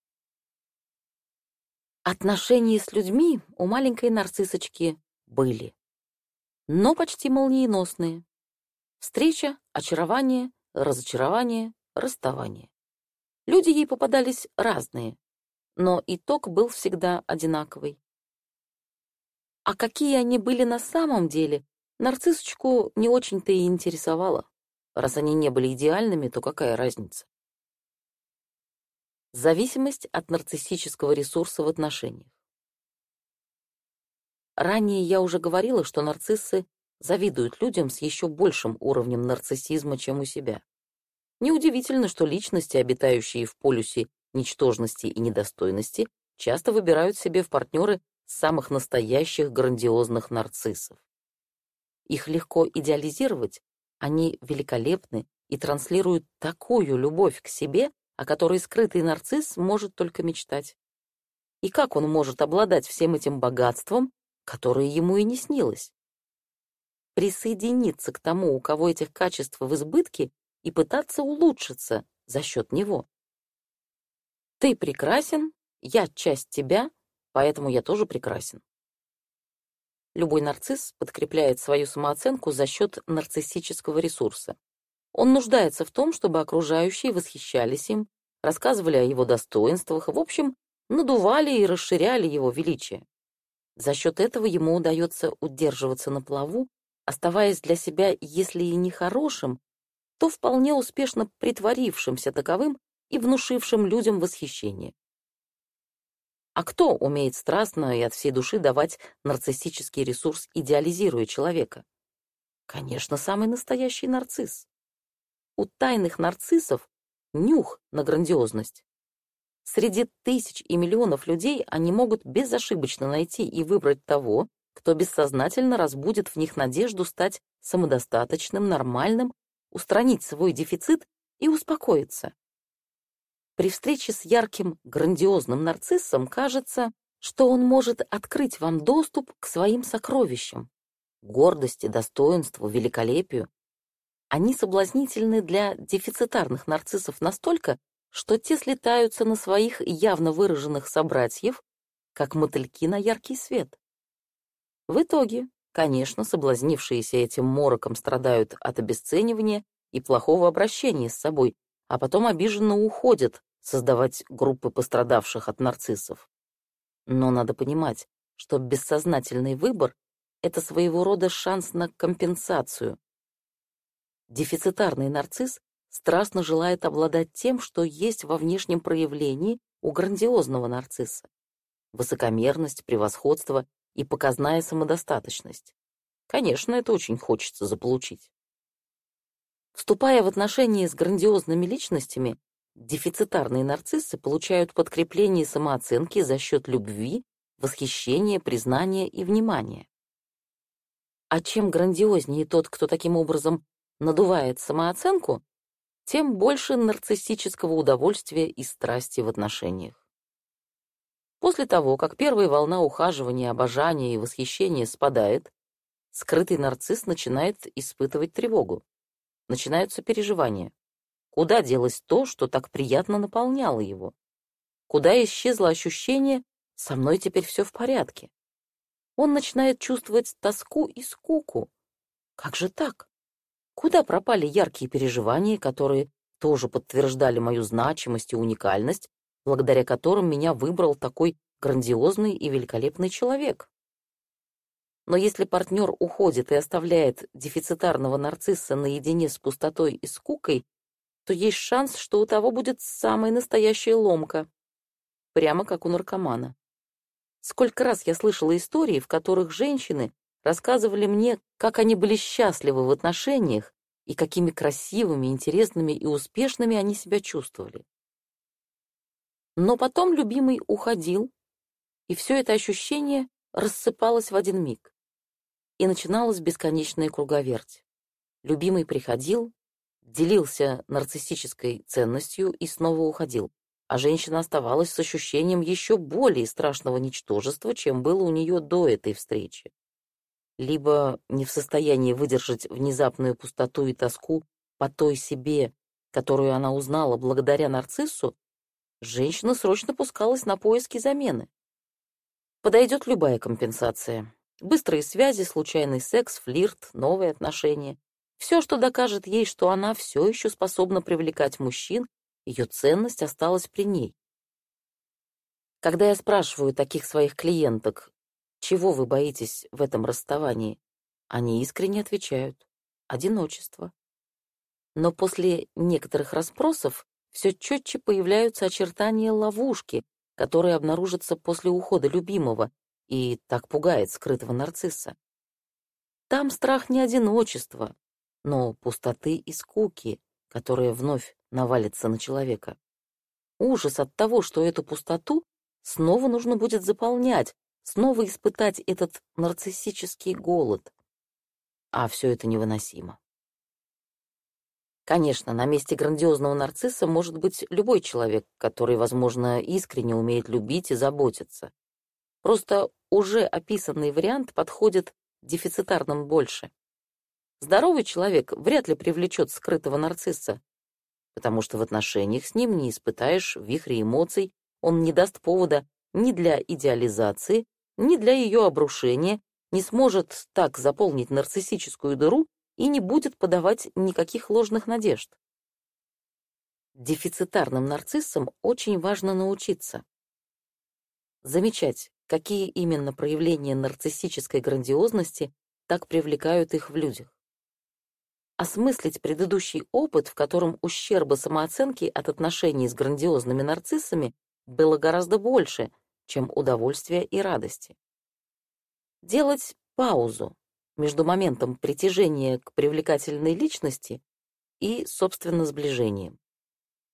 [SPEAKER 1] Отношения с людьми у маленькой нарциссочки были, но почти молниеносные. Встреча, очарование, разочарование, расставание. Люди ей попадались разные, но итог был всегда одинаковый. А какие они были на самом деле, нарциссочку не очень-то и интересовало. Раз они не были идеальными, то какая разница? Зависимость от нарциссического ресурса в отношениях. Ранее я уже говорила, что нарциссы завидуют людям с еще большим уровнем нарциссизма, чем у себя. Неудивительно, что личности, обитающие в полюсе ничтожности и недостойности, часто выбирают себе в партнеры самых настоящих грандиозных нарциссов. Их легко идеализировать, они великолепны и транслируют такую любовь к себе, о которой скрытый нарцисс может только мечтать. И как он может обладать всем этим богатством, которое ему и не снилось? Присоединиться к тому, у кого этих качеств в избытке, и пытаться улучшиться за счет него. Ты прекрасен, я часть тебя, поэтому я тоже прекрасен. Любой нарцисс подкрепляет свою самооценку за счет нарциссического ресурса. Он нуждается в том, чтобы окружающие восхищались им, рассказывали о его достоинствах, в общем, надували и расширяли его величие. За счет этого ему удается удерживаться на плаву, оставаясь для себя, если и не хорошим, то вполне успешно притворившимся таковым и внушившим людям восхищение. А кто умеет страстно и от всей души давать нарциссический ресурс, идеализируя человека? Конечно, самый настоящий нарцисс. У тайных нарциссов нюх на грандиозность. Среди тысяч и миллионов людей они могут безошибочно найти и выбрать того, кто бессознательно разбудит в них надежду стать самодостаточным, нормальным, устранить свой дефицит и успокоиться. При встрече с ярким, грандиозным нарциссом кажется, что он может открыть вам доступ к своим сокровищам, гордости, достоинству, великолепию. Они соблазнительны для дефицитарных нарциссов настолько, что те слетаются на своих явно выраженных собратьев, как мотыльки на яркий свет. В итоге, конечно, соблазнившиеся этим мороком страдают от обесценивания и плохого обращения с собой, а потом обиженно уходят создавать группы пострадавших от нарциссов. Но надо понимать, что бессознательный выбор — это своего рода шанс на компенсацию. Дефицитарный нарцисс страстно желает обладать тем, что есть во внешнем проявлении у грандиозного нарцисса: высокомерность, превосходство и показная самодостаточность. Конечно, это очень хочется заполучить. Вступая в отношения с грандиозными личностями, дефицитарные нарциссы получают подкрепление самооценки за счет любви, восхищения, признания и внимания. А чем грандиознее тот, кто таким образом надувает самооценку, тем больше нарциссического удовольствия и страсти в отношениях. После того, как первая волна ухаживания, обожания и восхищения спадает, скрытый нарцисс начинает испытывать тревогу. Начинаются переживания. Куда делось то, что так приятно наполняло его? Куда исчезло ощущение «со мной теперь все в порядке»? Он начинает чувствовать тоску и скуку. Как же так? Куда пропали яркие переживания, которые тоже подтверждали мою значимость и уникальность, благодаря которым меня выбрал такой грандиозный и великолепный человек? Но если партнер уходит и оставляет дефицитарного нарцисса наедине с пустотой и скукой, то есть шанс, что у того будет самая настоящая ломка, прямо как у наркомана. Сколько раз я слышала истории, в которых женщины рассказывали мне, как они были счастливы в отношениях и какими красивыми, интересными и успешными они себя чувствовали. Но потом любимый уходил, и все это ощущение рассыпалось в один миг, и начиналась бесконечная круговерть. Любимый приходил, делился нарциссической ценностью и снова уходил, а женщина оставалась с ощущением еще более страшного ничтожества, чем было у нее до этой встречи. Либо не в состоянии выдержать внезапную пустоту и тоску по той себе, которую она узнала благодаря нарциссу, женщина срочно пускалась на поиски замены. Подойдет любая компенсация. Быстрые связи, случайный секс, флирт, новые отношения. Все, что докажет ей, что она все еще способна привлекать мужчин, ее ценность осталась при ней. Когда я спрашиваю таких своих клиенток, чего вы боитесь в этом расставании, они искренне отвечают: одиночество. Но после некоторых расспросов все четче появляются очертания ловушки, которые обнаружатся после ухода любимого, и так пугает скрытого нарцисса. Там страх не одиночества, но пустоты и скуки, которая вновь навалится на человека. Ужас от того, что эту пустоту снова нужно будет заполнять, снова испытать этот нарциссический голод. А все это невыносимо. Конечно, на месте грандиозного нарцисса может быть любой человек, который, возможно, искренне умеет любить и заботиться. Просто уже описанный вариант подходит дефицитарным больше. Здоровый человек вряд ли привлечет скрытого нарцисса, потому что в отношениях с ним не испытаешь вихря эмоций, он не даст повода ни для идеализации, ни для ее обрушения, не сможет так заполнить нарциссическую дыру и не будет подавать никаких ложных надежд. Дефицитарным нарциссам очень важно научиться замечать, какие именно проявления нарциссической грандиозности так привлекают их в людях. Осмыслить предыдущий опыт, в котором ущерба самооценки от отношений с грандиозными нарциссами было гораздо больше, чем удовольствия и радости. Делать паузу между моментом притяжения к привлекательной личности и, собственно, сближением.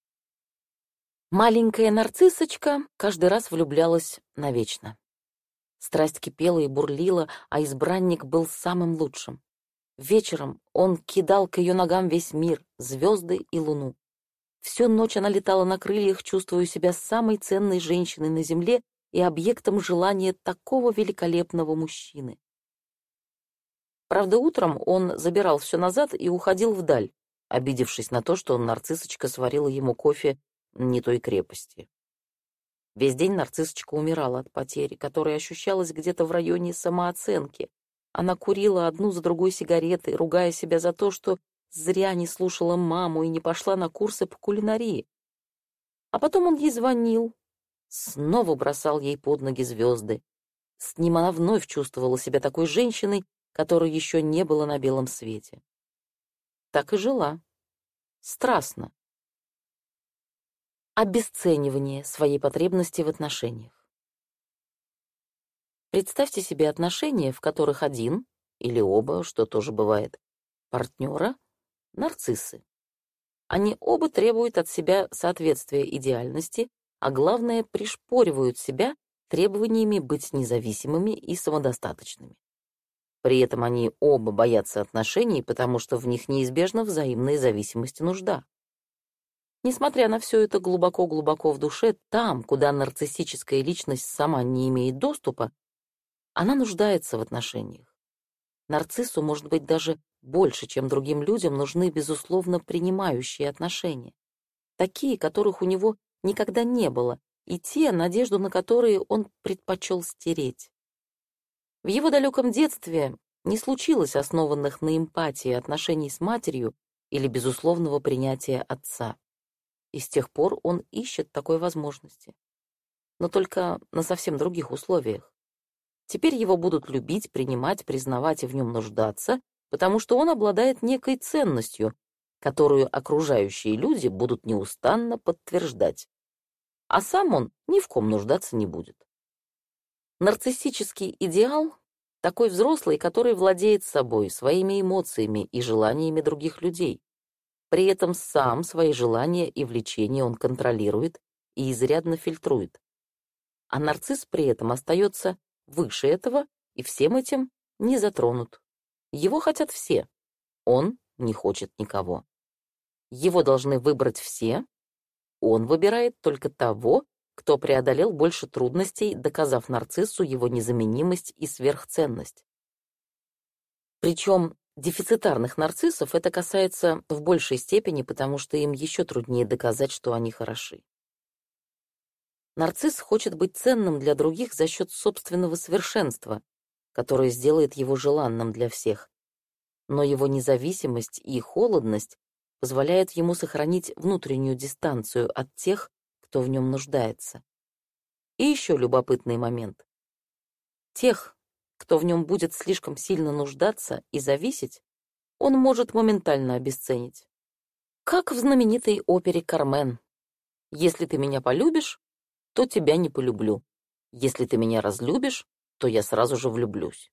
[SPEAKER 1] Маленькая нарциссочка каждый раз влюблялась навечно. Страсть кипела и бурлила, а избранник был самым лучшим. Вечером он кидал к ее ногам весь мир, звезды и луну. Всю ночь она летала на крыльях, чувствуя себя самой ценной женщиной на земле и объектом желания такого великолепного мужчины. Правда, утром он забирал все назад и уходил вдаль, обидевшись на то, что нарциссочка сварила ему кофе не той крепости. Весь день нарциссочка умирала от потери, которая ощущалась где-то в районе самооценки. Она курила одну за другой сигареты, ругая себя за то, что зря не слушала маму и не пошла на курсы по кулинарии. А потом он ей звонил, снова бросал ей под ноги звезды. С ним она вновь чувствовала себя такой женщиной, которой еще не было на белом свете. Так и жила. Страстно. Обесценивание своей потребности в отношениях. Представьте себе отношения, в которых один, или оба, что тоже бывает, партнера — нарциссы. Они оба требуют от себя соответствия идеальности, а главное, пришпоривают себя требованиями быть независимыми и самодостаточными. При этом они оба боятся отношений, потому что в них неизбежна взаимная зависимость и нужда. Несмотря на все это глубоко-глубоко в душе, там, куда нарциссическая личность сама не имеет доступа, она нуждается в отношениях. Нарциссу, может быть, даже больше, чем другим людям, нужны, безусловно, принимающие отношения. Такие, которых у него никогда не было, и те, надежду на которые он предпочел стереть. В его далеком детстве не случилось основанных на эмпатии отношений с матерью или безусловного принятия отца. И с тех пор он ищет такой возможности. Но только на совсем других условиях. Теперь его будут любить, принимать, признавать и в нем нуждаться, потому что он обладает некой ценностью, которую окружающие люди будут неустанно подтверждать. А сам он ни в ком нуждаться не будет. Нарциссический идеал — такой взрослый, который владеет собой, своими эмоциями и желаниями других людей. При этом сам свои желания и влечения он контролирует и изрядно фильтрует. А нарцисс при этом остается выше этого и всем этим не затронут. Его хотят все, он не хочет никого. Его должны выбрать все, он выбирает только того, кто преодолел больше трудностей, доказав нарциссу его незаменимость и сверхценность. Причем дефицитарных нарциссов это касается в большей степени, потому что им еще труднее доказать, что они хороши. Нарцисс хочет быть ценным для других за счет собственного совершенства, которое сделает его желанным для всех. Но его независимость и холодность позволяют ему сохранить внутреннюю дистанцию от тех, кто в нем нуждается. И еще любопытный момент. Тех, кто в нем будет слишком сильно нуждаться и зависеть, он может моментально обесценить. Как в знаменитой опере «Кармен». «Если ты меня полюбишь, то тебя не полюблю. Если ты меня разлюбишь, то я сразу же влюблюсь».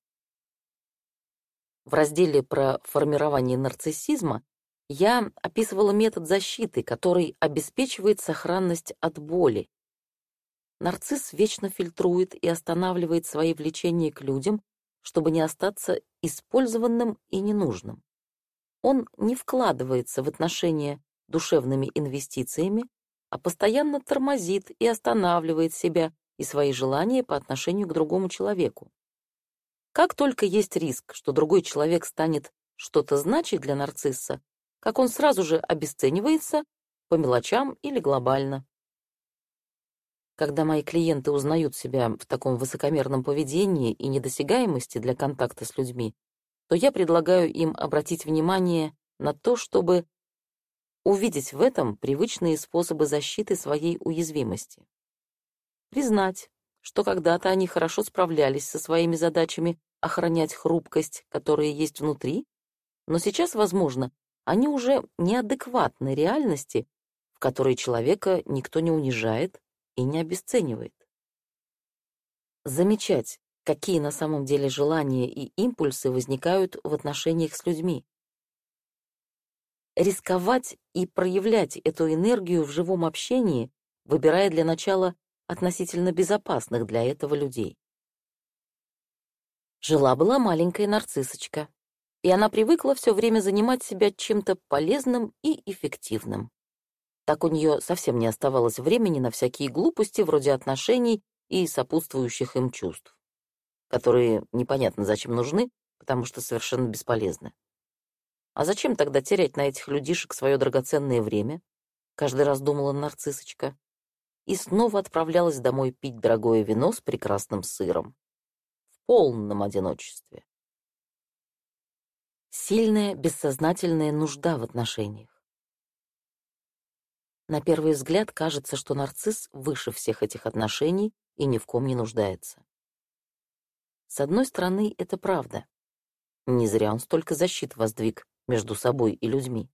[SPEAKER 1] В разделе про формирование нарциссизма я описывала метод защиты, который обеспечивает сохранность от боли. Нарцисс вечно фильтрует и останавливает свои влечения к людям, чтобы не остаться использованным и ненужным. Он не вкладывается в отношения душевными инвестициями, а постоянно тормозит и останавливает себя и свои желания по отношению к другому человеку. Как только есть риск, что другой человек станет что-то значить для нарцисса, как он сразу же обесценивается по мелочам или глобально. Когда мои клиенты узнают себя в таком высокомерном поведении и недосягаемости для контакта с людьми, то я предлагаю им обратить внимание на то, чтобы увидеть в этом привычные способы защиты своей уязвимости. Признать, что когда-то они хорошо справлялись со своими задачами охранять хрупкость, которая есть внутри, но сейчас, возможно, они уже неадекватны реальности, в которой человека никто не унижает и не обесценивает. Замечать, какие на самом деле желания и импульсы возникают в отношениях с людьми. Рисковать и проявлять эту энергию в живом общении, выбирая для начала относительно безопасных для этого людей. Жила-была маленькая нарциссочка, и она привыкла все время занимать себя чем-то полезным и эффективным. Так у нее совсем не оставалось времени на всякие глупости вроде отношений и сопутствующих им чувств, которые непонятно зачем нужны, потому что совершенно бесполезны. А зачем тогда терять на этих людишек свое драгоценное время? Каждый раз думала нарциссочка. И снова отправлялась домой пить дорогое вино с прекрасным сыром. В полном одиночестве. Сильная бессознательная нужда в отношениях. На первый взгляд кажется, что нарцисс выше всех этих отношений и ни в ком не нуждается. С одной стороны, это правда. Не зря он столько защит воздвиг между собой и людьми.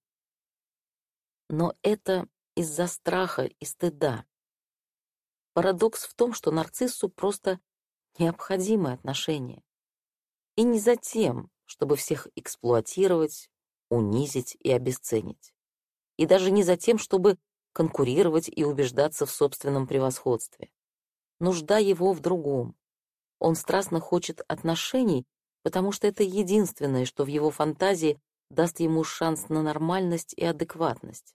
[SPEAKER 1] Но это из-за страха и стыда. Парадокс в том, что нарциссу просто необходимы отношения. И не за тем, чтобы всех эксплуатировать, унизить и обесценить. И даже не за тем, чтобы конкурировать и убеждаться в собственном превосходстве. Нужда его в другом. Он страстно хочет отношений, потому что это единственное, что в его фантазии даст ему шанс на нормальность и адекватность.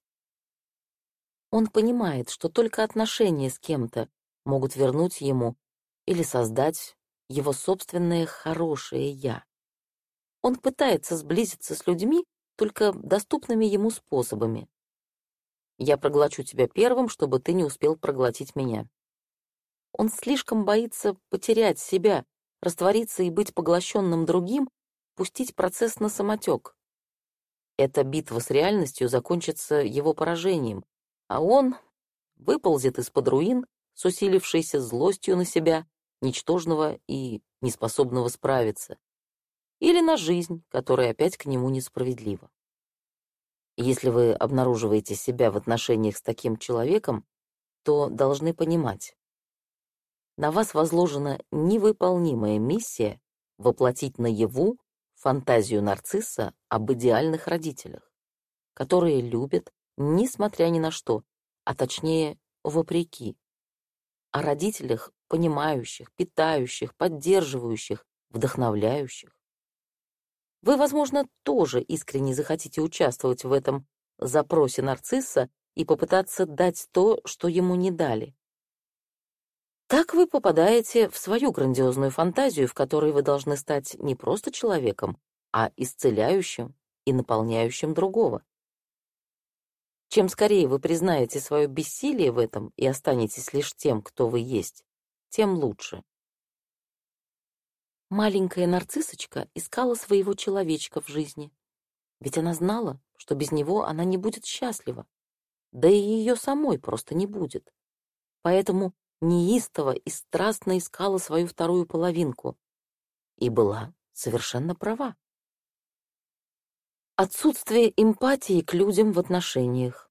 [SPEAKER 1] Он понимает, что только отношения с кем-то могут вернуть ему или создать его собственное хорошее «я». Он пытается сблизиться с людьми только доступными ему способами. «Я проглочу тебя первым, чтобы ты не успел проглотить меня». Он слишком боится потерять себя, раствориться и быть поглощенным другим, пустить процесс на самотек. Эта битва с реальностью закончится его поражением, а он выползет из-под руин с усилившейся злостью на себя, ничтожного и неспособного справиться, или на жизнь, которая опять к нему несправедлива. Если вы обнаруживаете себя в отношениях с таким человеком, то должны понимать, на вас возложена невыполнимая миссия воплотить наяву фантазию нарцисса об идеальных родителях, которые любят, несмотря ни на что, а точнее, вопреки. О родителях, понимающих, питающих, поддерживающих, вдохновляющих. Вы, возможно, тоже искренне захотите участвовать в этом запросе нарцисса и попытаться дать то, что ему не дали. Так вы попадаете в свою грандиозную фантазию, в которой вы должны стать не просто человеком, а исцеляющим и наполняющим другого. Чем скорее вы признаете свое бессилие в этом и останетесь лишь тем, кто вы есть, тем лучше. Маленькая нарциссочка искала своего человечка в жизни, ведь она знала, что без него она не будет счастлива, да и ее самой просто не будет. Поэтому неистово и страстно искала свою вторую половинку и была совершенно права. Отсутствие эмпатии к людям в отношениях.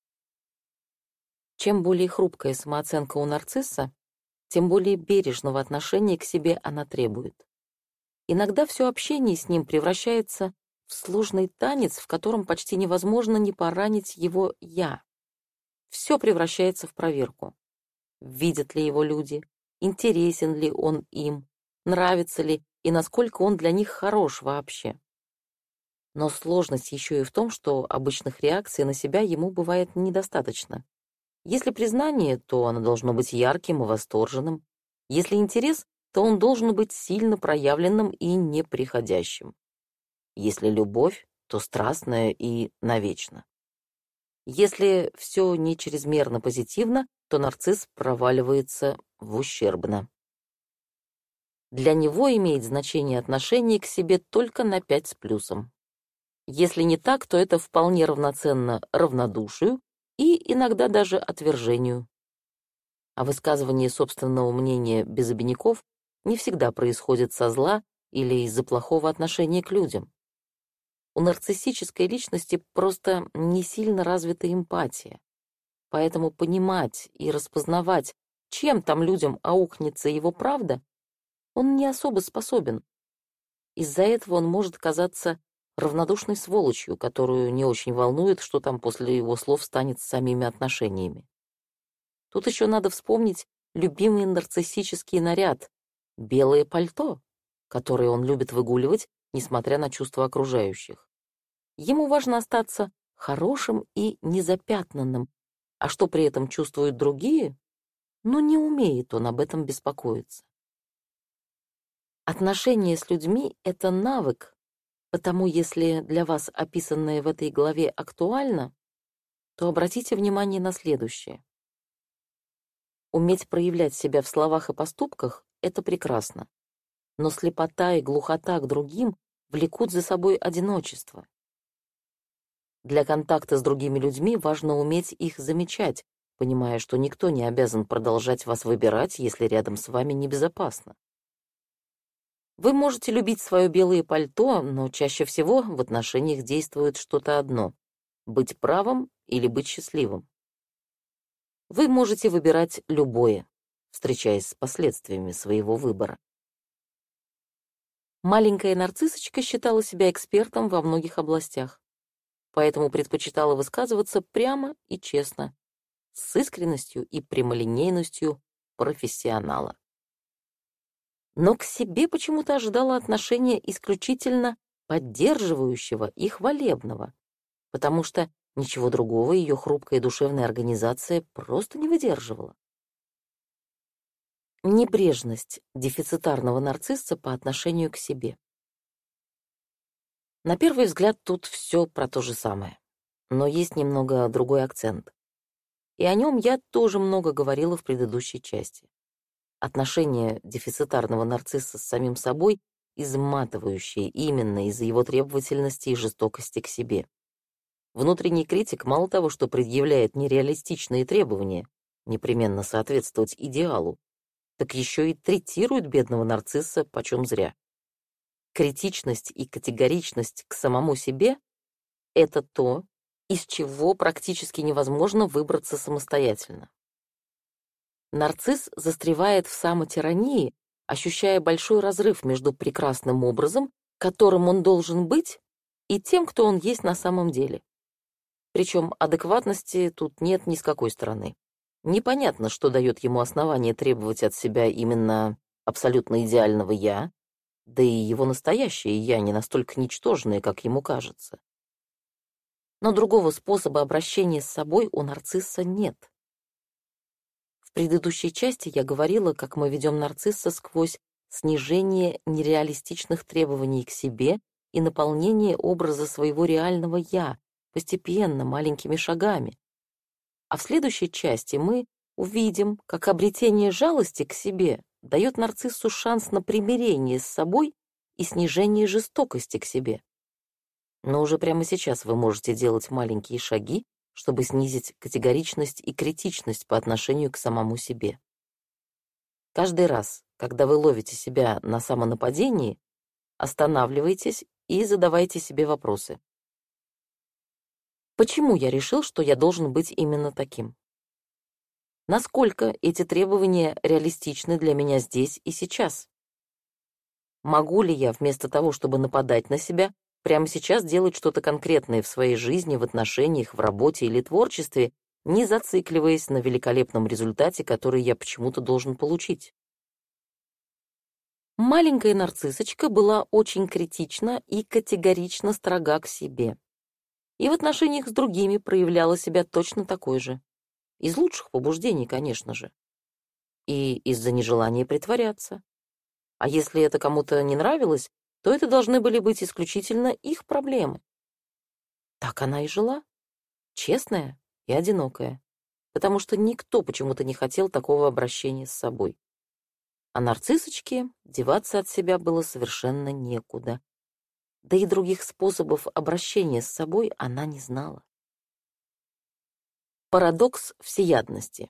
[SPEAKER 1] Чем более хрупкая самооценка у нарцисса, тем более бережного отношения к себе она требует. Иногда все общение с ним превращается в сложный танец, в котором почти невозможно не поранить его «я». Все превращается в проверку. Видят ли его люди, интересен ли он им, нравится ли и насколько он для них хорош вообще. Но сложность еще и в том, что обычных реакций на себя ему бывает недостаточно. Если признание, то оно должно быть ярким и восторженным. Если интерес, то он должен быть сильно проявленным и неприходящим. Если любовь, то страстная и навечно. Если все не чрезмерно позитивно, то нарцисс проваливается в ущербно. Для него имеет значение отношение к себе только на пять с плюсом. Если не так, то это вполне равноценно равнодушию и иногда даже отвержению. А высказывание собственного мнения без обиняков не всегда происходит со зла или из-за плохого отношения к людям. У нарциссической личности просто не сильно развита эмпатия. Поэтому понимать и распознавать, чем там людям аукнется его правда, он не особо способен. Из-за этого он может казаться равнодушной сволочью, которую не очень волнует, что там после его слов станет с самими отношениями. Тут еще надо вспомнить любимый нарциссический наряд — белое пальто, которые он любит выгуливать, несмотря на чувства окружающих. Ему важно остаться хорошим и незапятнанным, а что при этом чувствуют другие, но не умеет он об этом беспокоиться. Отношения с людьми — это навык, потому если для вас описанное в этой главе актуально, то обратите внимание на следующее. Уметь проявлять себя в словах и поступках — это прекрасно, но слепота и глухота к другим влекут за собой одиночество. Для контакта с другими людьми важно уметь их замечать, понимая, что никто не обязан продолжать вас выбирать, если рядом с вами небезопасно. Вы можете любить свое белое пальто, но чаще всего в отношениях действует что-то одно — быть правым или быть счастливым. Вы можете выбирать любое, встречаясь с последствиями своего выбора. Маленькая нарциссочка считала себя экспертом во многих областях, поэтому предпочитала высказываться прямо и честно, с искренностью и прямолинейностью профессионала. Но к себе почему-то ожидала отношения исключительно поддерживающего и хвалебного, потому что ничего другого ее хрупкая душевная организация просто не выдерживала. Небрежность дефицитарного нарцисса по отношению к себе. На первый взгляд тут все про то же самое, но есть немного другой акцент. И о нем я тоже много говорила в предыдущей части. Отношения дефицитарного нарцисса с самим собой изматывающие именно из-за его требовательности и жестокости к себе. Внутренний критик мало того, что предъявляет нереалистичные требования, непременно соответствовать идеалу, так еще и третирует бедного нарцисса почем зря. Критичность и категоричность к самому себе — это то, из чего практически невозможно выбраться самостоятельно. Нарцисс застревает в самотирании, ощущая большой разрыв между прекрасным образом, которым он должен быть, и тем, кто он есть на самом деле. Причем адекватности тут нет ни с какой стороны. Непонятно, что дает ему основание требовать от себя именно абсолютно идеального «я», да и его настоящее «я» не настолько ничтожное, как ему кажется. Но другого способа обращения с собой у нарцисса нет. В предыдущей части я говорила, как мы ведем нарцисса сквозь снижение нереалистичных требований к себе и наполнение образа своего реального «я», постепенно, маленькими шагами. А в следующей части мы увидим, как обретение жалости к себе дает нарциссу шанс на примирение с собой и снижение жестокости к себе. Но уже прямо сейчас вы можете делать маленькие шаги, чтобы снизить категоричность и критичность по отношению к самому себе. Каждый раз, когда вы ловите себя на самонападении, останавливайтесь и задавайте себе вопросы. Почему я решил, что я должен быть именно таким? Насколько эти требования реалистичны для меня здесь и сейчас? Могу ли я, вместо того, чтобы нападать на себя, прямо сейчас делать что-то конкретное в своей жизни, в отношениях, в работе или творчестве, не зацикливаясь на великолепном результате, который я почему-то должен получить? Маленькая нарциссочка была очень критична и категорично строга к себе. И в отношениях с другими проявляла себя точно такой же. Из лучших побуждений, конечно же. И из-за нежелания притворяться. А если это кому-то не нравилось, то это должны были быть исключительно их проблемы. Так она и жила. Честная и одинокая. Потому что никто почему-то не хотел такого обращения с собой. А нарциссочке деваться от себя было совершенно некуда. Да и других способов обращения с собой она не знала. Парадокс всеядности.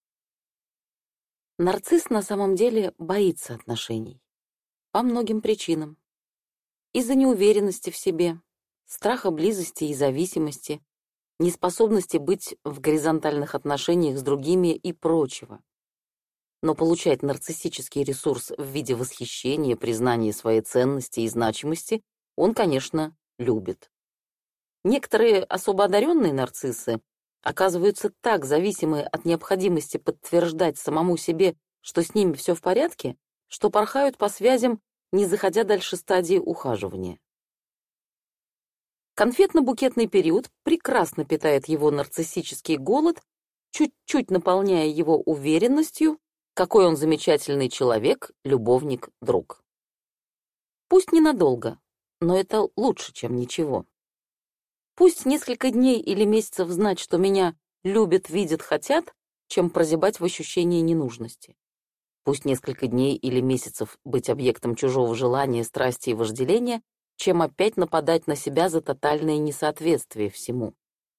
[SPEAKER 1] Нарцисс на самом деле боится отношений. По многим причинам. Из-за неуверенности в себе, страха близости и зависимости, неспособности быть в горизонтальных отношениях с другими и прочего. Но получать нарциссический ресурс в виде восхищения, признания своей ценности и значимости он, конечно, любит. Некоторые особо одаренные нарциссы оказываются так зависимы от необходимости подтверждать самому себе, что с ними все в порядке, что порхают по связям не заходя дальше стадии ухаживания. Конфетно-букетный период прекрасно питает его нарциссический голод, чуть-чуть наполняя его уверенностью, какой он замечательный человек, любовник, друг. Пусть ненадолго, но это лучше, чем ничего. Пусть несколько дней или месяцев знать, что меня любят, видят, хотят, чем прозябать в ощущении ненужности. Пусть несколько дней или месяцев быть объектом чужого желания, страсти и вожделения, чем опять нападать на себя за тотальное несоответствие всему.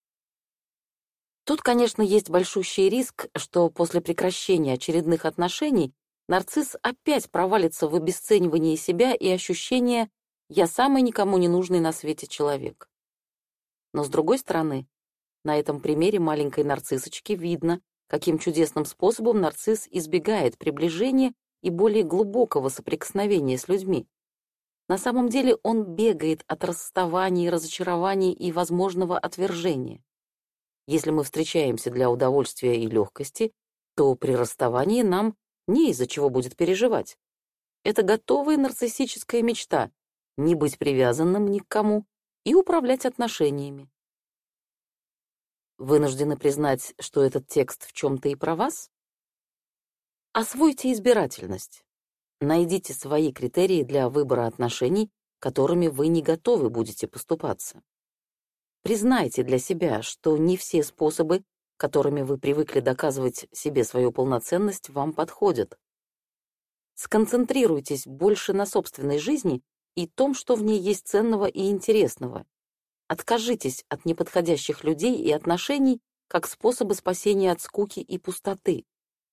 [SPEAKER 1] Тут, конечно, есть большущий риск, что после прекращения очередных отношений нарцисс опять провалится в обесценивание себя и ощущение «я самый никому не нужный на свете человек». Но, с другой стороны, на этом примере маленькой нарциссочки видно, каким чудесным способом нарцисс избегает приближения и более глубокого соприкосновения с людьми. На самом деле он бегает от расставаний, разочарований и возможного отвержения. Если мы встречаемся для удовольствия и легкости, то при расставании нам не из-за чего будет переживать. Это готовая нарциссическая мечта — не быть привязанным ни к кому и управлять отношениями. Вынуждены признать, что этот текст в чем-то и про вас? Освойте избирательность. Найдите свои критерии для выбора отношений, которыми вы не готовы будете поступаться. Признайте для себя, что не все способы, которыми вы привыкли доказывать себе свою полноценность, вам подходят. Сконцентрируйтесь больше на собственной жизни и том, что в ней есть ценного и интересного. Откажитесь от неподходящих людей и отношений как способа спасения от скуки и пустоты.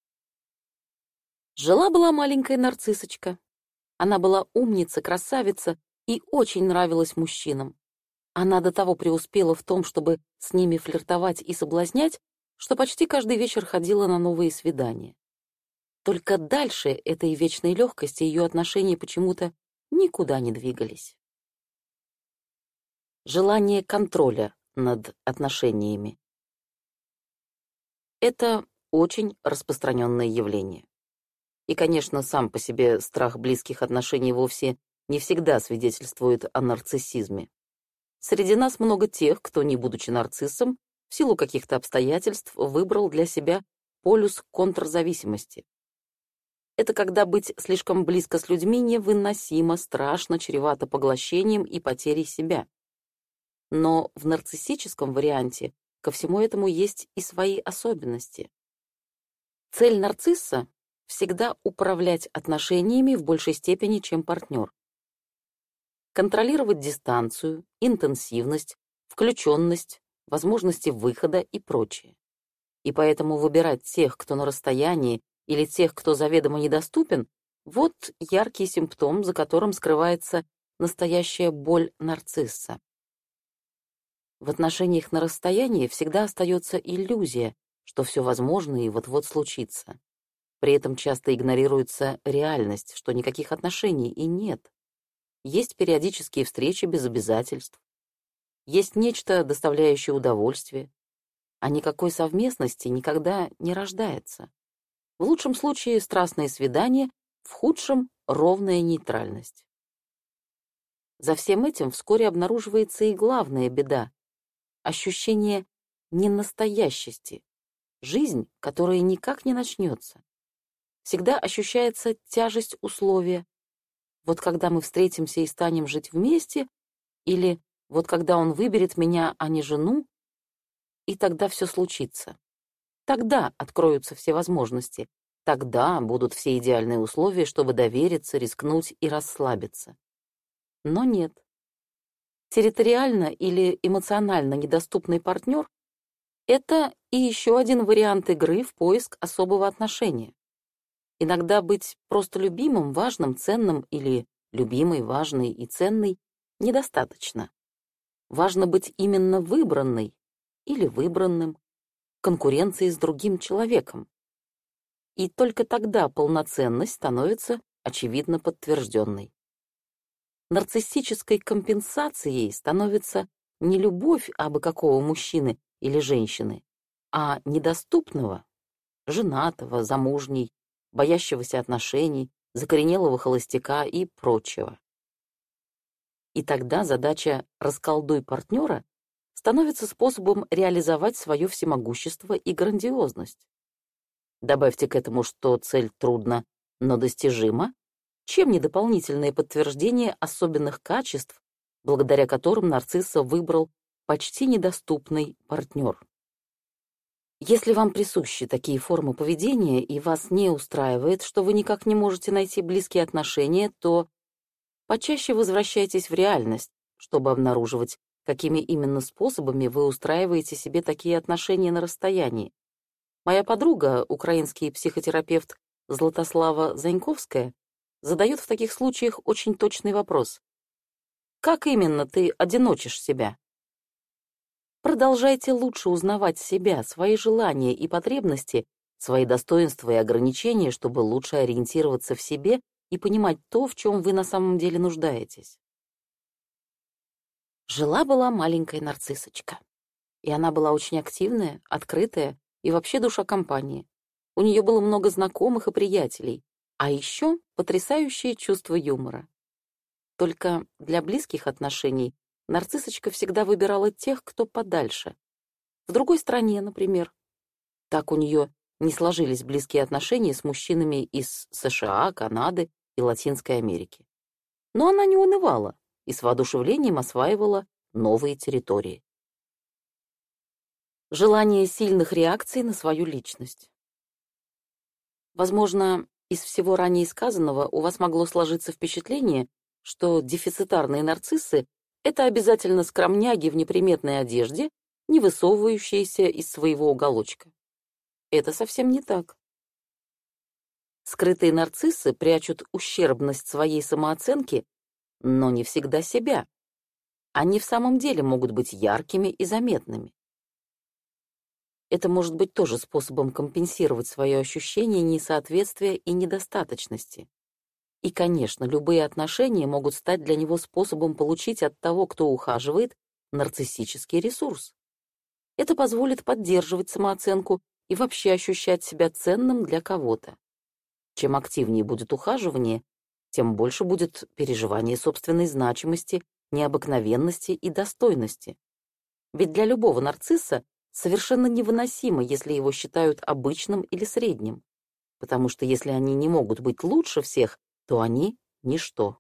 [SPEAKER 1] Жила-была маленькая нарциссочка. Она была умница, красавица и очень нравилась мужчинам. Она до того преуспела в том, чтобы с ними флиртовать и соблазнять, что почти каждый вечер ходила на новые свидания. Только дальше этой вечной легкости ее отношения почему-то никуда не двигались. Желание контроля над отношениями. Это очень распространенное явление. И, конечно, сам по себе страх близких отношений вовсе не всегда свидетельствует о нарциссизме. Среди нас много тех, кто, не будучи нарциссом, в силу каких-то обстоятельств выбрал для себя полюс контрзависимости. Это когда быть слишком близко с людьми невыносимо, страшно, чревато поглощением и потерей себя. Но в нарциссическом варианте ко всему этому есть и свои особенности. Цель нарцисса — всегда управлять отношениями в большей степени, чем партнер. Контролировать дистанцию, интенсивность, включенность, возможности выхода и прочее. И поэтому выбирать тех, кто на расстоянии, или тех, кто заведомо недоступен, вот яркий симптом, за которым скрывается настоящая боль нарцисса. В отношениях на расстоянии всегда остается иллюзия, что все возможно и вот-вот случится. При этом часто игнорируется реальность, что никаких отношений и нет. Есть периодические встречи без обязательств. Есть нечто, доставляющее удовольствие. А никакой совместности никогда не рождается. В лучшем случае страстное свидание, в худшем — ровная нейтральность. За всем этим вскоре обнаруживается и главная беда — ощущение ненастоящести, жизнь, которая никак не начнется. Всегда ощущается тяжесть условия. Вот когда мы встретимся и станем жить вместе, или вот когда он выберет меня, а не жену, и тогда все случится. Тогда откроются все возможности, тогда будут все идеальные условия, чтобы довериться, рискнуть и расслабиться. Но нет. Территориально или эмоционально недоступный партнер — это и еще один вариант игры в поиск особого отношения. Иногда быть просто любимым, важным, ценным или любимой, важной и ценной недостаточно. Важно быть именно выбранной или выбранным, в конкуренции с другим человеком. И только тогда полноценность становится очевидно подтвержденной. Нарциссической компенсацией становится не любовь абы какого мужчины или женщины, а недоступного, женатого, замужней, боящегося отношений, закоренелого холостяка и прочего. И тогда задача «расколдуй партнера» становится способом реализовать свое всемогущество и грандиозность. Добавьте к этому, что цель трудна, но достижима, чем не дополнительное подтверждение особенных качеств, благодаря которым нарцисса выбрал почти недоступный партнер. Если вам присущи такие формы поведения и вас не устраивает, что вы никак не можете найти близкие отношения, то почаще возвращайтесь в реальность, чтобы обнаруживать, какими именно способами вы устраиваете себе такие отношения на расстоянии. Моя подруга, украинский психотерапевт Златослава Заньковская, задает в таких случаях очень точный вопрос. Как именно ты одиночишь себя? Продолжайте лучше узнавать себя, свои желания и потребности, свои достоинства и ограничения, чтобы лучше ориентироваться в себе и понимать то, в чем вы на самом деле нуждаетесь. Жила-была маленькая нарциссочка. И она была очень активная, открытая и вообще душа компании. У нее было много знакомых и приятелей, а еще потрясающее чувство юмора. Только для близких отношений нарциссочка всегда выбирала тех, кто подальше. В другой стране, например. Так у нее не сложились близкие отношения с мужчинами из США, Канады и Латинской Америки. Но она не унывала и с воодушевлением осваивала новые территории. Желание сильных реакций на свою личность. Возможно, из всего ранее сказанного у вас могло сложиться впечатление, что дефицитарные нарциссы — это обязательно скромняги в неприметной одежде, не высовывающиеся из своего уголочка. Это совсем не так. Скрытые нарциссы прячут ущербность своей самооценки, но не всегда себя. Они в самом деле могут быть яркими и заметными. Это может быть тоже способом компенсировать свое ощущение несоответствия и недостаточности. И, конечно, любые отношения могут стать для него способом получить от того, кто ухаживает, нарциссический ресурс. Это позволит поддерживать самооценку и вообще ощущать себя ценным для кого-то. Чем активнее будет ухаживание, тем больше будет переживание собственной значимости, необыкновенности и достойности. Ведь для любого нарцисса совершенно невыносимо, если его считают обычным или средним, потому что если они не могут быть лучше всех, то они — ничто.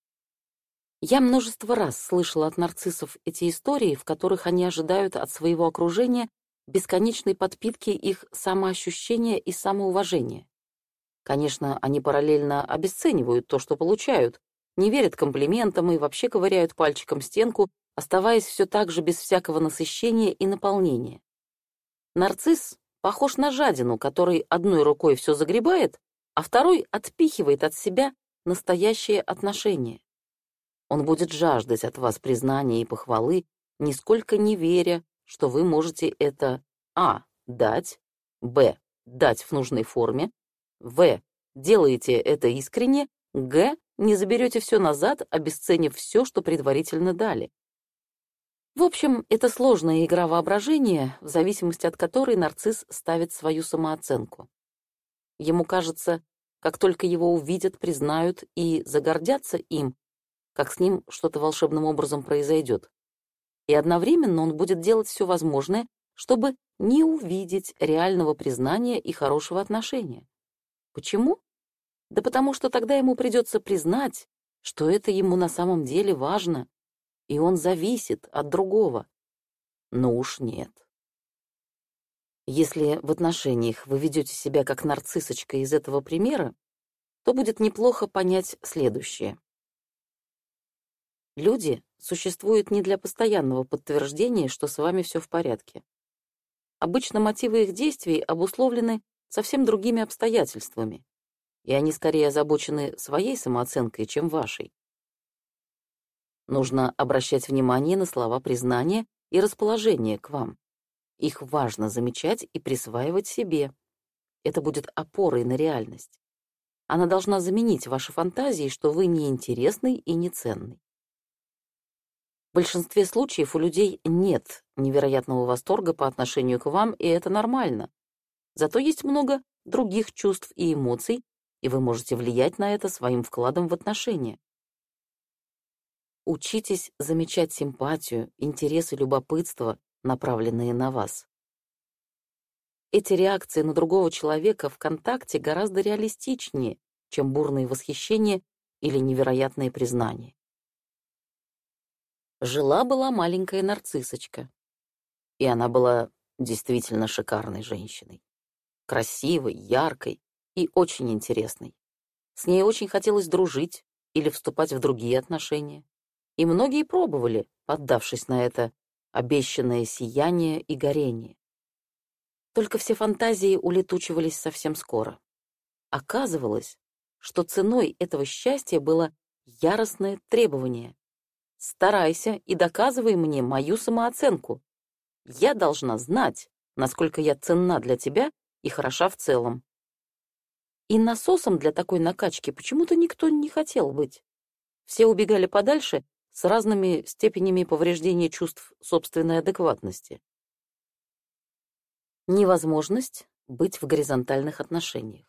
[SPEAKER 1] Я множество раз слышала от нарциссов эти истории, в которых они ожидают от своего окружения бесконечной подпитки их самоощущения и самоуважения. Конечно, они параллельно обесценивают то, что получают, не верят комплиментам и вообще ковыряют пальчиком стенку, оставаясь все так же без всякого насыщения и наполнения. Нарцисс похож на жадину, который одной рукой все загребает, а второй отпихивает от себя настоящее отношение. Он будет жаждать от вас признания и похвалы, нисколько не веря, что вы можете это а. дать, б. дать в нужной форме, в. делаете это искренне, г. не заберете все назад, обесценив все, что предварительно дали. В общем, это сложная игра воображения, в зависимости от которой нарцисс ставит свою самооценку. Ему кажется, как только его увидят, признают и загордятся им, как с ним что-то волшебным образом произойдет. И одновременно он будет делать все возможное, чтобы не увидеть реального признания и хорошего отношения. Почему? Да потому что тогда ему придется признать, что это ему на самом деле важно, и он зависит от другого. Но уж нет. Если в отношениях вы ведете себя как нарциссочка из этого примера, то будет неплохо понять следующее. Люди существуют не для постоянного подтверждения, что с вами все в порядке. Обычно мотивы их действий обусловлены совсем другими обстоятельствами, и они скорее озабочены своей самооценкой, чем вашей. Нужно обращать внимание на слова признания и расположения к вам. Их важно замечать и присваивать себе. Это будет опорой на реальность. Она должна заменить ваши фантазии, что вы неинтересный и неценный. В большинстве случаев у людей нет невероятного восторга по отношению к вам, и это нормально. Зато есть много других чувств и эмоций, и вы можете влиять на это своим вкладом в отношения. Учитесь замечать симпатию, интерес и любопытство, направленные на вас. Эти реакции на другого человека в контакте гораздо реалистичнее, чем бурные восхищения или невероятные признания. Жила-была маленькая нарциссочка, и она была действительно шикарной женщиной. Красивой, яркой и очень интересной. С ней очень хотелось дружить или вступать в другие отношения. И многие пробовали, поддавшись на это обещанное сияние и горение. Только все фантазии улетучивались совсем скоро. Оказывалось, что ценой этого счастья было яростное требование. «Старайся и доказывай мне мою самооценку. Я должна знать, насколько я ценна для тебя и хороша в целом». И насосом для такой накачки почему-то никто не хотел быть. Все убегали подальше с разными степенями повреждения чувств собственной адекватности. Невозможность быть в горизонтальных отношениях.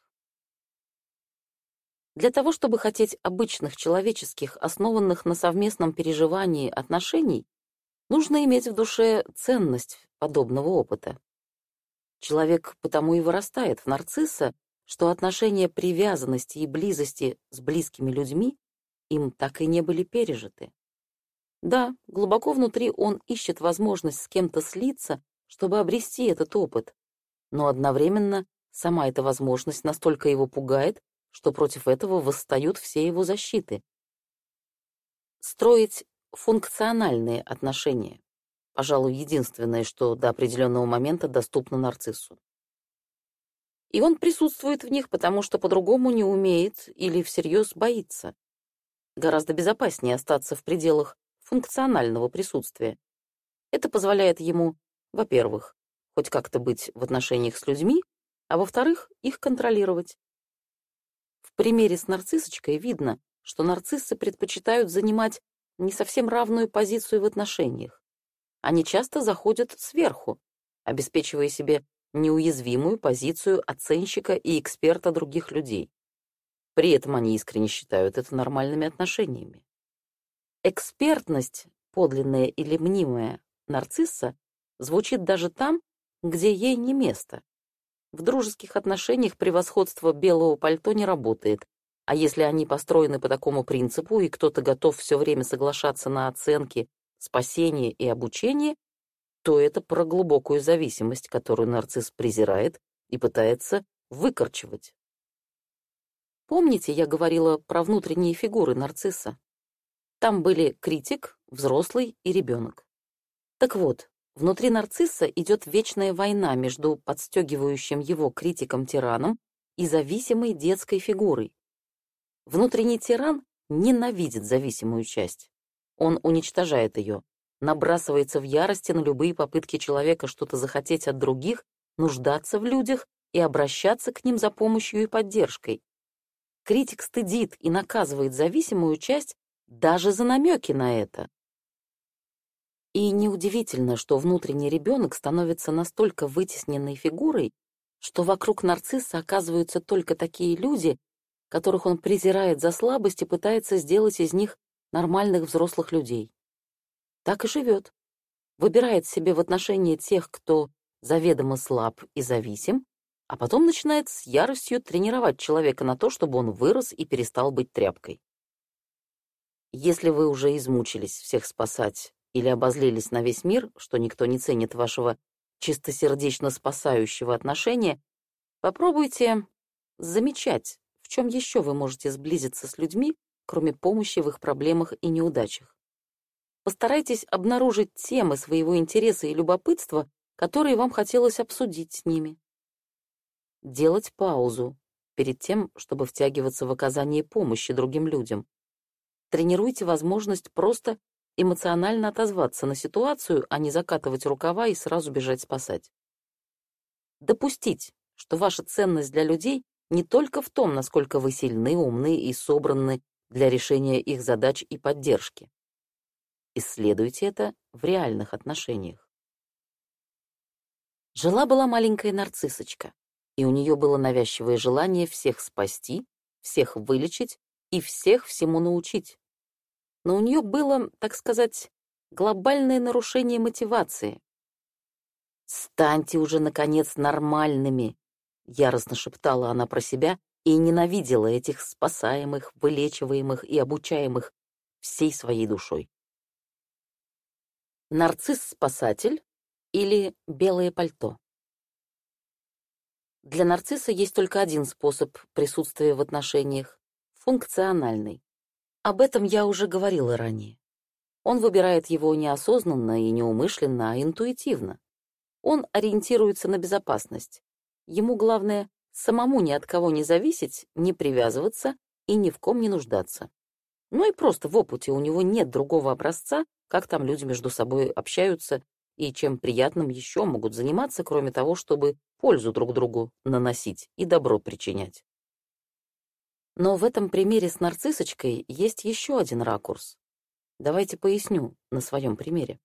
[SPEAKER 1] Для того, чтобы хотеть обычных человеческих, основанных на совместном переживании отношений, нужно иметь в душе ценность подобного опыта. Человек потому и вырастает в нарцисса, что отношения привязанности и близости с близкими людьми им так и не были пережиты. Да, глубоко внутри он ищет возможность с кем-то слиться, чтобы обрести этот опыт, но одновременно сама эта возможность настолько его пугает, что против этого восстают все его защиты. Строить функциональные отношения, пожалуй, единственное, что до определенного момента доступно нарциссу. И он присутствует в них, потому что по-другому не умеет или всерьез боится. Гораздо безопаснее остаться в пределах функционального присутствия. Это позволяет ему, во-первых, хоть как-то быть в отношениях с людьми, а во-вторых, их контролировать. В примере с нарциссочкой видно, что нарциссы предпочитают занимать не совсем равную позицию в отношениях. Они часто заходят сверху, обеспечивая себе неуязвимую позицию оценщика и эксперта других людей. При этом они искренне считают это нормальными отношениями. Экспертность, подлинная или мнимая, нарцисса звучит даже там, где ей не место. В дружеских отношениях превосходство белого пальто не работает, а если они построены по такому принципу, и кто-то готов все время соглашаться на оценки, спасение и обучение, то это про глубокую зависимость, которую нарцисс презирает и пытается выкорчевать. Помните, я говорила про внутренние фигуры нарцисса? Там были критик, взрослый и ребенок. Так вот, внутри нарцисса идет вечная война между подстегивающим его критиком-тираном и зависимой детской фигурой. Внутренний тиран ненавидит зависимую часть. Он уничтожает ее, набрасывается в ярости на любые попытки человека что-то захотеть от других, нуждаться в людях и обращаться к ним за помощью и поддержкой. Критик стыдит и наказывает зависимую часть даже за намеки на это. И неудивительно, что внутренний ребенок становится настолько вытесненной фигурой, что вокруг нарцисса оказываются только такие люди, которых он презирает за слабость и пытается сделать из них нормальных взрослых людей. Так и живет. Выбирает себе в отношении тех, кто заведомо слаб и зависим, а потом начинает с яростью тренировать человека на то, чтобы он вырос и перестал быть тряпкой. Если вы уже измучились всех спасать или обозлились на весь мир, что никто не ценит вашего чистосердечно спасающего отношения, попробуйте замечать, в чем еще вы можете сблизиться с людьми, кроме помощи в их проблемах и неудачах. Постарайтесь обнаружить темы своего интереса и любопытства, которые вам хотелось обсудить с ними. Делать паузу перед тем, чтобы втягиваться в оказание помощи другим людям. Тренируйте возможность просто эмоционально отозваться на ситуацию, а не закатывать рукава и сразу бежать спасать. Допустить, что ваша ценность для людей не только в том, насколько вы сильны, умны и собраны для решения их задач и поддержки. Исследуйте это в реальных отношениях. Жила-была маленькая нарциссочка, и у нее было навязчивое желание всех спасти всех вылечить и всех всему научить. Но у нее было, так сказать, глобальное нарушение мотивации. «Станьте уже, наконец, нормальными!» — яростно шептала она про себя и ненавидела этих спасаемых, вылечиваемых и обучаемых всей своей душой. Нарцисс-спасатель или белое пальто? Для нарцисса есть только один способ присутствия в отношениях — функциональный. Об этом я уже говорила ранее. Он выбирает его неосознанно и неумышленно, а интуитивно. Он ориентируется на безопасность. Ему главное самому ни от кого не зависеть, не привязываться и ни в ком не нуждаться. Ну и просто в опыте у него нет другого образца, как там люди между собой общаются и чем приятным еще могут заниматься, кроме того, чтобы пользу друг другу наносить и добро причинять. Но в этом примере с нарциссочкой есть еще один ракурс. Давайте поясню на своем примере.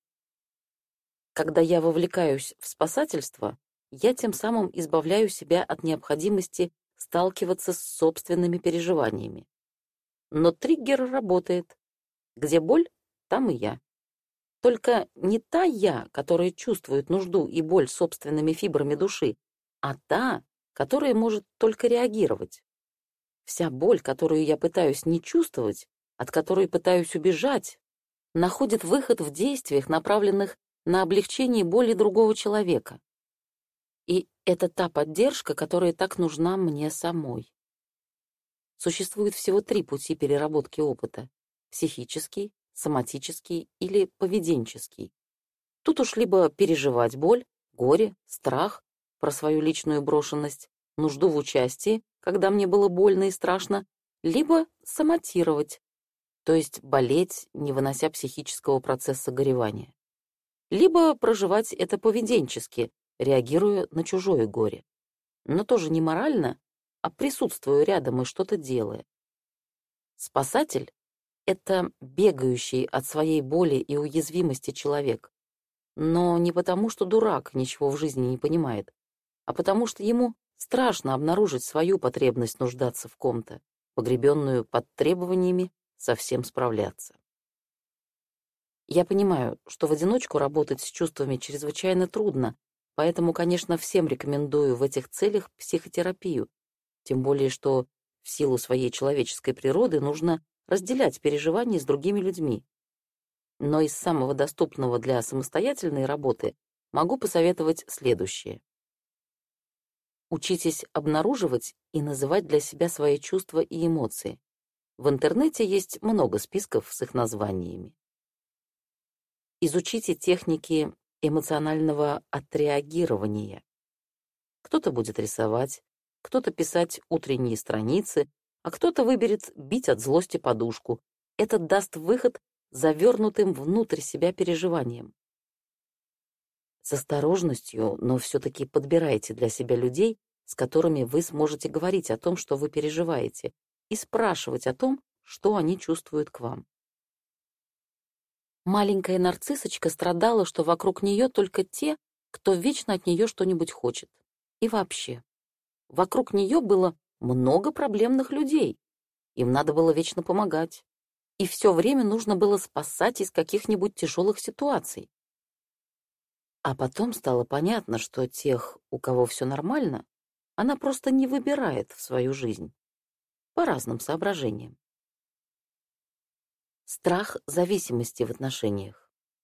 [SPEAKER 1] Когда я вовлекаюсь в спасательство, я тем самым избавляю себя от необходимости сталкиваться с собственными переживаниями. Но триггер работает. Где боль, там и я. Только не та я, которая чувствует нужду и боль собственными фибрами души, а та, которая может только реагировать. Вся боль, которую я пытаюсь не чувствовать, от которой пытаюсь убежать, находит выход в действиях, направленных на облегчение боли другого человека. И это та поддержка, которая так нужна мне самой. Существует всего три пути переработки опыта: психический, соматический или поведенческий. Тут уж либо переживать боль, горе, страх про свою личную брошенность, нужду в участии, когда мне было больно и страшно, либо соматировать, то есть болеть, не вынося психического процесса горевания. Либо проживать это поведенчески, реагируя на чужое горе. Но тоже не морально, а присутствуя рядом и что-то делая. Спасатель — это бегающий от своей боли и уязвимости человек. Но не потому, что дурак, ничего в жизни не понимает, а потому что ему страшно обнаружить свою потребность нуждаться в ком-то, погребенную под требованиями совсем справляться. Я понимаю, что в одиночку работать с чувствами чрезвычайно трудно, поэтому, конечно, всем рекомендую в этих целях психотерапию, тем более что в силу своей человеческой природы нужно разделять переживания с другими людьми. Но из самого доступного для самостоятельной работы могу посоветовать следующее. Учитесь обнаруживать и называть для себя свои чувства и эмоции. В интернете есть много списков с их названиями. Изучите техники эмоционального отреагирования. Кто-то будет рисовать, кто-то писать утренние страницы, а кто-то выберет бить от злости подушку. Это даст выход завернутым внутрь себя переживаниям. С осторожностью, но все-таки подбирайте для себя людей, с которыми вы сможете говорить о том, что вы переживаете, и спрашивать о том, что они чувствуют к вам. Маленькая нарциссочка страдала, что вокруг нее только те, кто вечно от нее что-нибудь хочет. И вообще, вокруг нее было много проблемных людей. Им надо было вечно помогать. И все время нужно было спасать из каких-нибудь тяжелых ситуаций. А потом стало понятно, что тех, у кого все нормально, она просто не выбирает в свою жизнь. По разным соображениям. Страх зависимости в отношениях.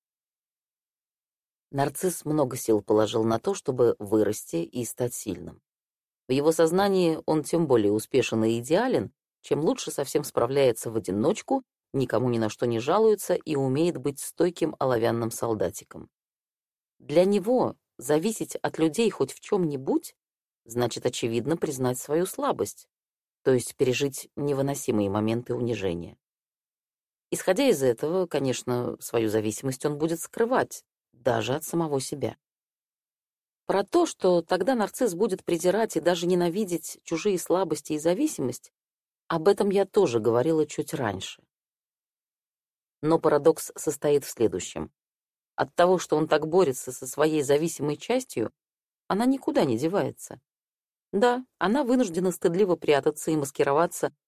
[SPEAKER 1] Нарцисс много сил положил на то, чтобы вырасти и стать сильным. В его сознании он тем более успешен и идеален, чем лучше совсем справляется в одиночку, никому ни на что не жалуется и умеет быть стойким оловянным солдатиком. Для него зависеть от людей хоть в чем-нибудь значит, очевидно, признать свою слабость, то есть пережить невыносимые моменты унижения. Исходя из этого, конечно, свою зависимость он будет скрывать, даже от самого себя. Про то, что тогда нарцисс будет презирать и даже ненавидеть чужие слабости и зависимость, об этом я тоже говорила чуть раньше. Но парадокс состоит в следующем. От того, что он так борется со своей зависимой частью, она никуда не девается. Да, она вынуждена стыдливо прятаться и маскироваться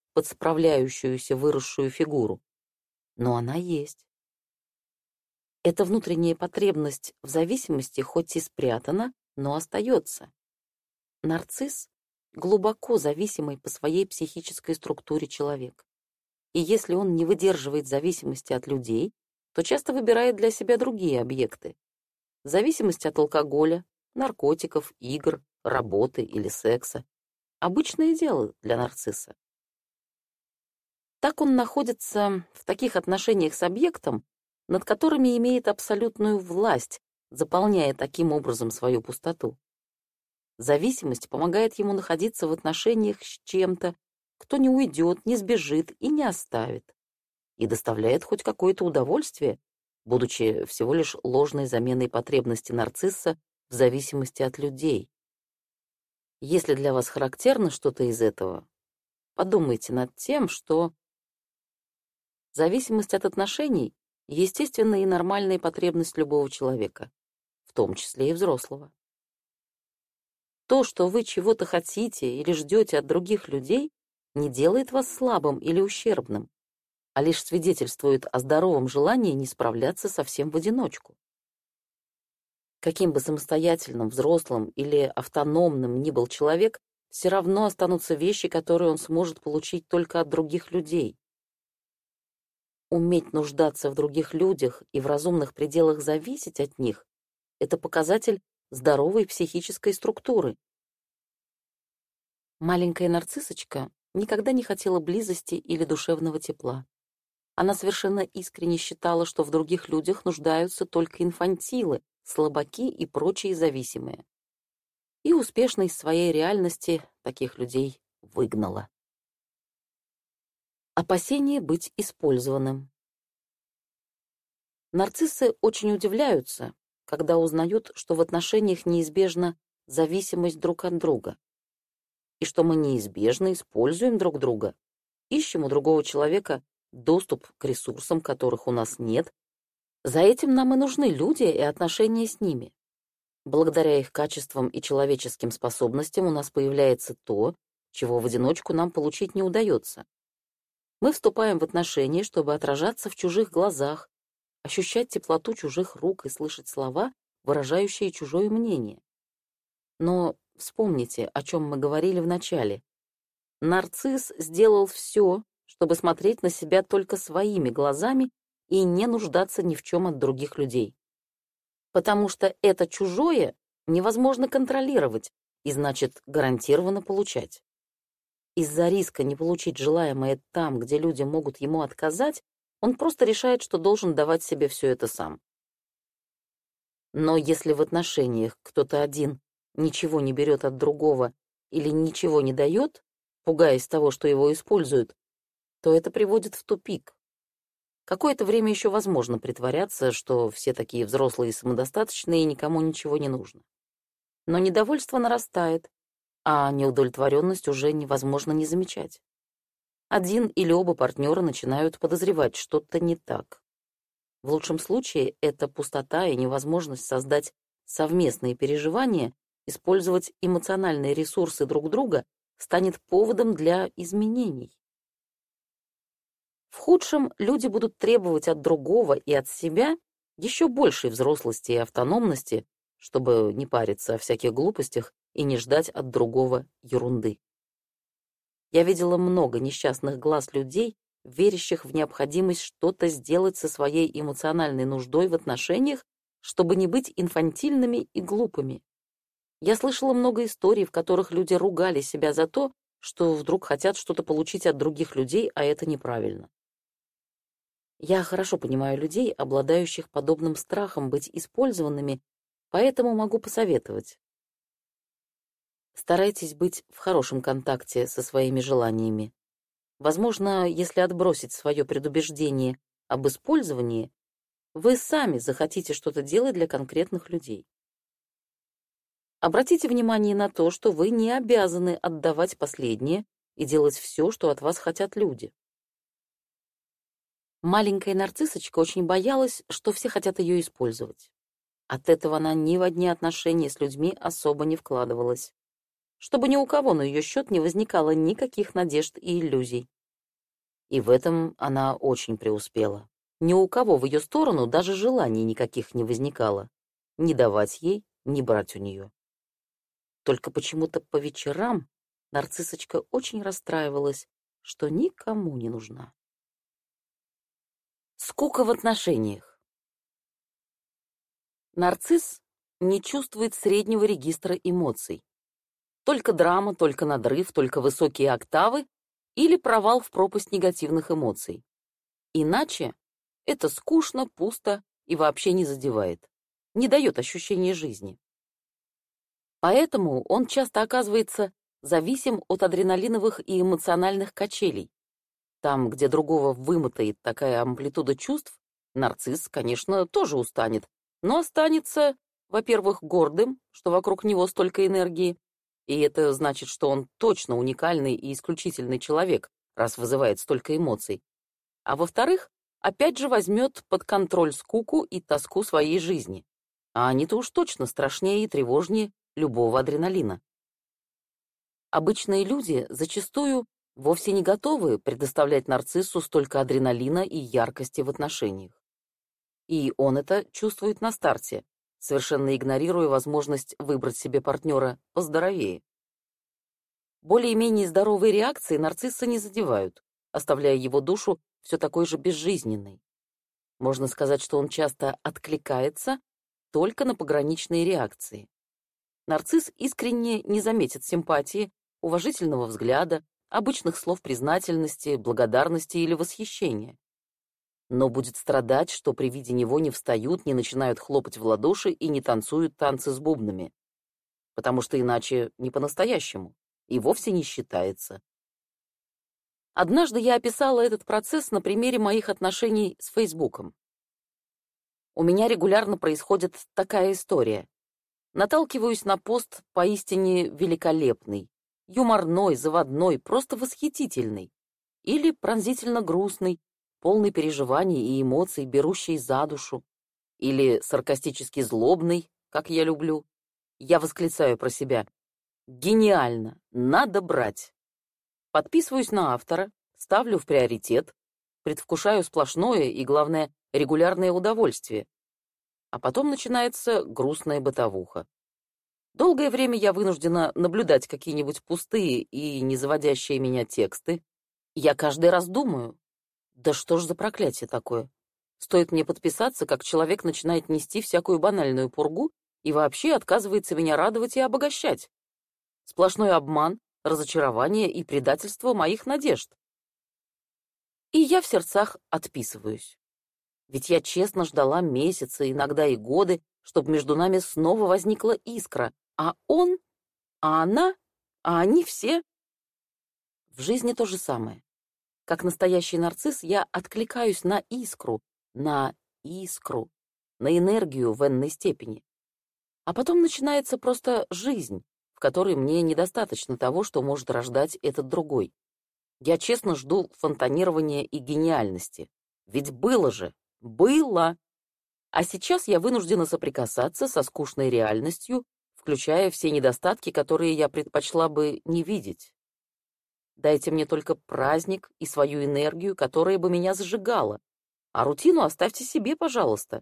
[SPEAKER 1] под справляющуюся выросшую фигуру, но она есть. Эта внутренняя потребность в зависимости хоть и спрятана, но остается. Нарцисс — глубоко зависимый по своей психической структуре человек. И если он не выдерживает зависимости от людей, то часто выбирает для себя другие объекты. Зависимость от алкоголя, наркотиков, игр, работы или секса. Обычное дело для нарцисса. Так он находится в таких отношениях с объектом, над которыми имеет абсолютную власть, заполняя таким образом свою пустоту. Зависимость помогает ему находиться в отношениях с чем-то, кто не уйдет, не сбежит и не оставит, и доставляет хоть какое-то удовольствие, будучи всего лишь ложной заменой потребности нарцисса в зависимости от людей. Если для вас характерно что-то из этого, подумайте над тем, что зависимость от отношений — естественная и нормальная потребность любого человека, в том числе и взрослого. То, что вы чего-то хотите или ждете от других людей, не делает вас слабым или ущербным, а лишь свидетельствует о здоровом желании не справляться совсем в одиночку. Каким бы самостоятельным, взрослым или автономным ни был человек, все равно останутся вещи, которые он сможет получить только от других людей. Уметь нуждаться в других людях и в разумных пределах зависеть от них — это показатель здоровой психической структуры. Маленькая нарциссочка никогда не хотела близости или душевного тепла. Она совершенно искренне считала, что в других людях нуждаются только инфантилы, слабаки и прочие зависимые. И успешно из своей реальности таких людей выгнала. Опасение быть использованным. Нарциссы очень удивляются, когда узнают, что в отношениях неизбежна зависимость друг от друга, и что мы неизбежно используем друг друга, ищем у другого человека доступ к ресурсам, которых у нас нет. За этим нам и нужны люди и отношения с ними. Благодаря их качествам и человеческим способностям у нас появляется то, чего в одиночку нам получить не удается. Мы вступаем в отношения, чтобы отражаться в чужих глазах, ощущать теплоту чужих рук и слышать слова, выражающие чужое мнение. Но вспомните, о чем мы говорили в начале. Нарцисс сделал все, чтобы смотреть на себя только своими глазами и не нуждаться ни в чем от других людей. Потому что это чужое невозможно контролировать и, значит, гарантированно получать. Из-за риска не получить желаемое там, где люди могут ему отказать, он просто решает, что должен давать себе все это сам. Но если в отношениях кто-то один ничего не берет от другого или ничего не дает, пугаясь того, что его используют, то это приводит в тупик. Какое-то время еще возможно притворяться, что все такие взрослые и самодостаточные, и никому ничего не нужно. Но недовольство нарастает, а неудовлетворенность уже невозможно не замечать. Один или оба партнера начинают подозревать, что-то не так. В лучшем случае это пустота и невозможность создать совместные переживания, использовать эмоциональные ресурсы друг друга станет поводом для изменений. В худшем люди будут требовать от другого и от себя еще большей взрослости и автономности, чтобы не париться о всяких глупостях и не ждать от другого ерунды. Я видела много несчастных глаз людей, верящих в необходимость что-то сделать со своей эмоциональной нуждой в отношениях, чтобы не быть инфантильными и глупыми. Я слышала много историй, в которых люди ругали себя за то, что вдруг хотят что-то получить от других людей, а это неправильно. Я хорошо понимаю людей, обладающих подобным страхом быть использованными, поэтому могу посоветовать. Старайтесь быть в хорошем контакте со своими желаниями. Возможно, если отбросить свое предубеждение об использовании, вы сами захотите что-то делать для конкретных людей. Обратите внимание на то, что вы не обязаны отдавать последнее и делать все, что от вас хотят люди. Маленькая нарциссочка очень боялась, что все хотят ее использовать. От этого она ни в одни отношения с людьми особо не вкладывалась, чтобы ни у кого на ее счет не возникало никаких надежд и иллюзий. И в этом она очень преуспела. Ни у кого в ее сторону даже желаний никаких не возникало. Ни давать ей, ни брать у нее. Только почему-то по вечерам нарциссочка очень расстраивалась, что никому не нужна. Скука в отношениях. Нарцисс не чувствует среднего регистра эмоций. Только драма, только надрыв, только высокие октавы или провал в пропасть негативных эмоций. Иначе это скучно, пусто и вообще не задевает, не дает ощущения жизни. Поэтому он часто оказывается зависим от адреналиновых и эмоциональных качелей. Там, где другого вымотает такая амплитуда чувств, нарцисс, конечно, тоже устанет, но останется, во-первых, гордым, что вокруг него столько энергии, и это значит, что он точно уникальный и исключительный человек, раз вызывает столько эмоций. А во-вторых, опять же возьмет под контроль скуку и тоску своей жизни. А они-то уж точно страшнее и тревожнее любого адреналина. Обычные люди зачастую вовсе не готовы предоставлять нарциссу столько адреналина и яркости в отношениях. И он это чувствует на старте, совершенно игнорируя возможность выбрать себе партнера поздоровее. Более-менее здоровые реакции нарцисса не задевают, оставляя его душу все такой же безжизненной. Можно сказать, что он часто откликается только на пограничные реакции. Нарцисс искренне не заметит симпатии, уважительного взгляда, обычных слов признательности, благодарности или восхищения. Но будет страдать, что при виде него не встают, не начинают хлопать в ладоши и не танцуют танцы с бубнами. Потому что иначе не по-настоящему и вовсе не считается. Однажды я описала этот процесс на примере моих отношений с Фейсбуком. У меня регулярно происходит такая история. Наталкиваюсь на пост поистине великолепный, юморной, заводной, просто восхитительный. Или пронзительно грустный, полный переживаний и эмоций, берущий за душу. Или саркастически злобный, как я люблю. Я восклицаю про себя: «Гениально! Надо брать!» Подписываюсь на автора, ставлю в приоритет, предвкушаю сплошное и, главное, регулярное удовольствие. А потом начинается грустная бытовуха. Долгое время я вынуждена наблюдать какие-нибудь пустые и не заводящие меня тексты. Я каждый раз думаю: да что ж за проклятие такое? Стоит мне подписаться, как человек начинает нести всякую банальную пургу и вообще отказывается меня радовать и обогащать. Сплошной обман, разочарование и предательство моих надежд. И я в сердцах отписываюсь. Ведь я честно ждала месяцы, иногда и годы, чтобы между нами снова возникла искра, а он, а она, а они все. В жизни то же самое. Как настоящий нарцисс я откликаюсь на искру, на искру, на энергию в энной степени. А потом начинается просто жизнь, в которой мне недостаточно того, что может рождать этот другой. Я честно жду фонтанирования и гениальности. Ведь было же, было. А сейчас я вынуждена соприкасаться со скучной реальностью, включая все недостатки, которые я предпочла бы не видеть. Дайте мне только праздник и свою энергию, которая бы меня зажигала, а рутину оставьте себе, пожалуйста.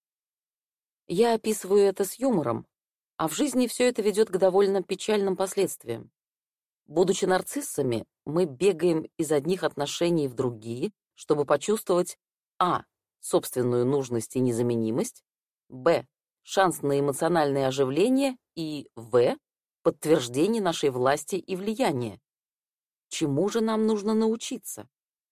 [SPEAKER 1] Я описываю это с юмором, а в жизни все это ведет к довольно печальным последствиям. Будучи нарциссами, мы бегаем из одних отношений в другие, чтобы почувствовать а. собственную нужность и незаменимость, б. шанс на эмоциональное оживление и в. подтверждение нашей власти и влияния. Чему же нам нужно научиться?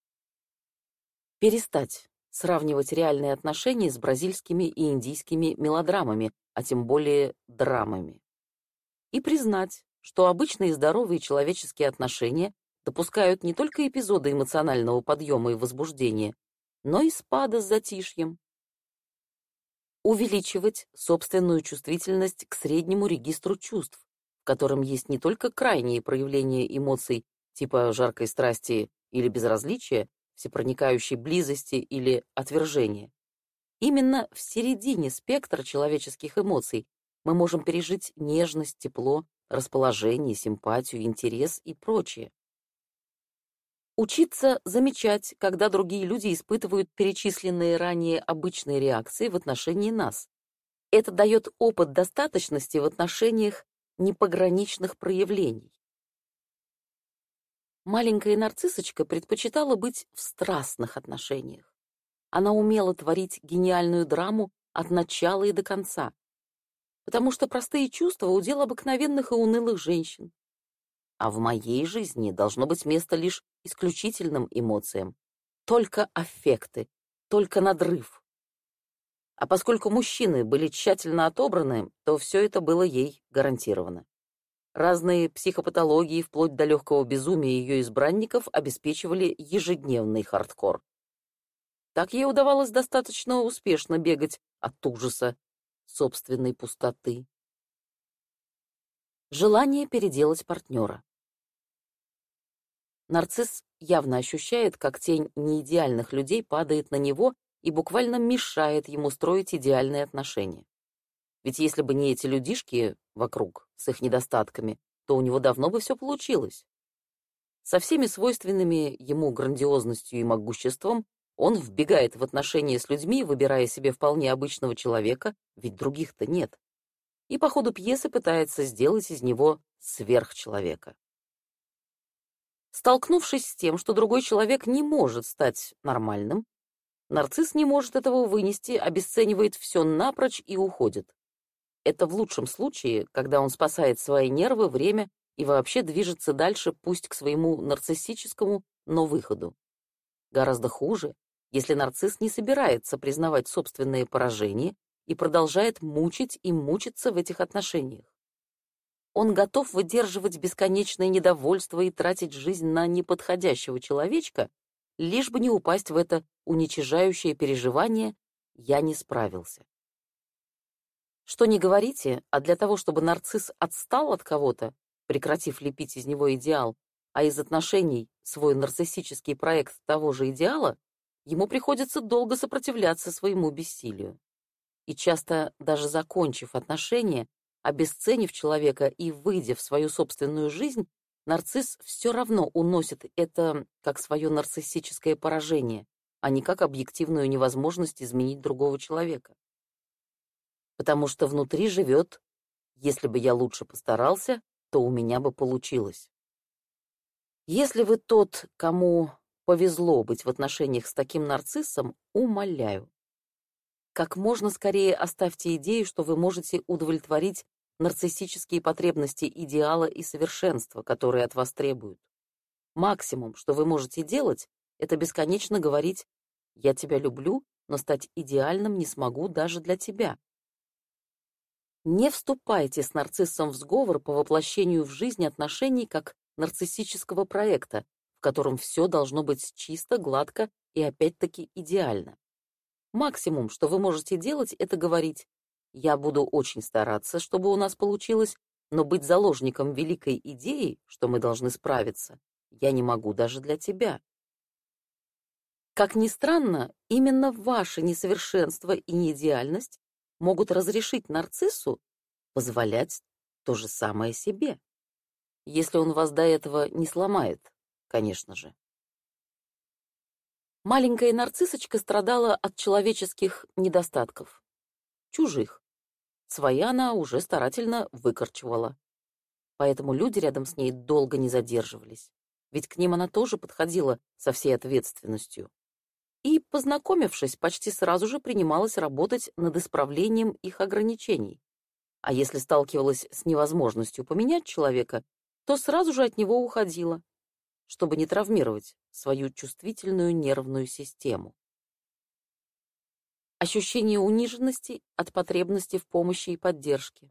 [SPEAKER 1] Перестать сравнивать реальные отношения с бразильскими и индийскими мелодрамами, а тем более драмами. И признать, что обычные здоровые человеческие отношения допускают не только эпизоды эмоционального подъема и возбуждения, но и спада с затишьем. Увеличивать собственную чувствительность к среднему регистру чувств, в котором есть не только крайние проявления эмоций типа жаркой страсти или безразличия, всепроникающей близости или отвержения. Именно в середине спектра человеческих эмоций мы можем пережить нежность, тепло, расположение, симпатию, интерес и прочее. Учиться замечать, когда другие люди испытывают перечисленные ранее обычные реакции в отношении нас. Это дает опыт достаточности в отношениях непограничных проявлений. Маленькая нарциссочка предпочитала быть в страстных отношениях. Она умела творить гениальную драму от начала и до конца, потому что простые чувства — удел обыкновенных и унылых женщин. А в моей жизни должно быть место лишь исключительным эмоциям. Только аффекты, только надрыв. А поскольку мужчины были тщательно отобраны, то все это было ей гарантировано. Разные психопатологии, вплоть до легкого безумия ее избранников, обеспечивали ежедневный хардкор. Так ей удавалось достаточно успешно бегать от ужаса собственной пустоты. Желание переделать партнера. Нарцисс явно ощущает, как тень неидеальных людей падает на него и буквально мешает ему строить идеальные отношения. Ведь если бы не эти людишки вокруг с их недостатками, то у него давно бы все получилось. Со всеми свойственными ему грандиозностью и могуществом он вбегает в отношения с людьми, выбирая себе вполне обычного человека, ведь других-то нет. И по ходу пьесы пытается сделать из него сверхчеловека. Столкнувшись с тем, что другой человек не может стать нормальным, нарцисс не может этого вынести, обесценивает все напрочь и уходит. Это в лучшем случае, когда он спасает свои нервы, время и вообще движется дальше, пусть к своему нарциссическому, но выходу. Гораздо хуже, если нарцисс не собирается признавать собственные поражения и продолжает мучить и мучиться в этих отношениях. Он готов выдерживать бесконечное недовольство и тратить жизнь на неподходящего человечка, лишь бы не упасть в это уничижающее переживание «я не справился». Что ни говорите, а для того, чтобы нарцисс отстал от кого-то, прекратив лепить из него идеал, а из отношений свой нарциссический проект того же идеала, ему приходится долго сопротивляться своему бессилию. И часто, даже закончив отношения, обесценив человека и выйдя в свою собственную жизнь, нарцисс все равно уносит это как свое нарциссическое поражение, а не как объективную невозможность изменить другого человека. Потому что внутри живет: если бы я лучше постарался, то у меня бы получилось. Если вы тот, кому повезло быть в отношениях с таким нарциссом, умоляю, как можно скорее оставьте идею, что вы можете удовлетворить нарциссические потребности идеала и совершенства, которые от вас требуют. Максимум, что вы можете делать, это бесконечно говорить: «Я тебя люблю, но стать идеальным не смогу даже для тебя». Не вступайте с нарциссом в сговор по воплощению в жизнь отношений как нарциссического проекта, в котором все должно быть чисто, гладко и опять-таки идеально. Максимум, что вы можете делать, это говорить: «Я буду очень стараться, чтобы у нас получилось, но быть заложником великой идеи, что мы должны справиться, я не могу даже для тебя». Как ни странно, именно ваше несовершенство и неидеальность могут разрешить нарциссу позволять то же самое себе, если он вас до этого не сломает, конечно же. Маленькая нарциссочка страдала от человеческих недостатков. Чужих. Свои она уже старательно выкорчевала. Поэтому люди рядом с ней долго не задерживались, ведь к ним она тоже подходила со всей ответственностью. И, познакомившись, почти сразу же принималась работать над исправлением их ограничений. А если сталкивалась с невозможностью поменять человека, то сразу же от него уходила, чтобы не травмировать свою чувствительную нервную систему. Ощущение униженности от потребности в помощи и поддержке.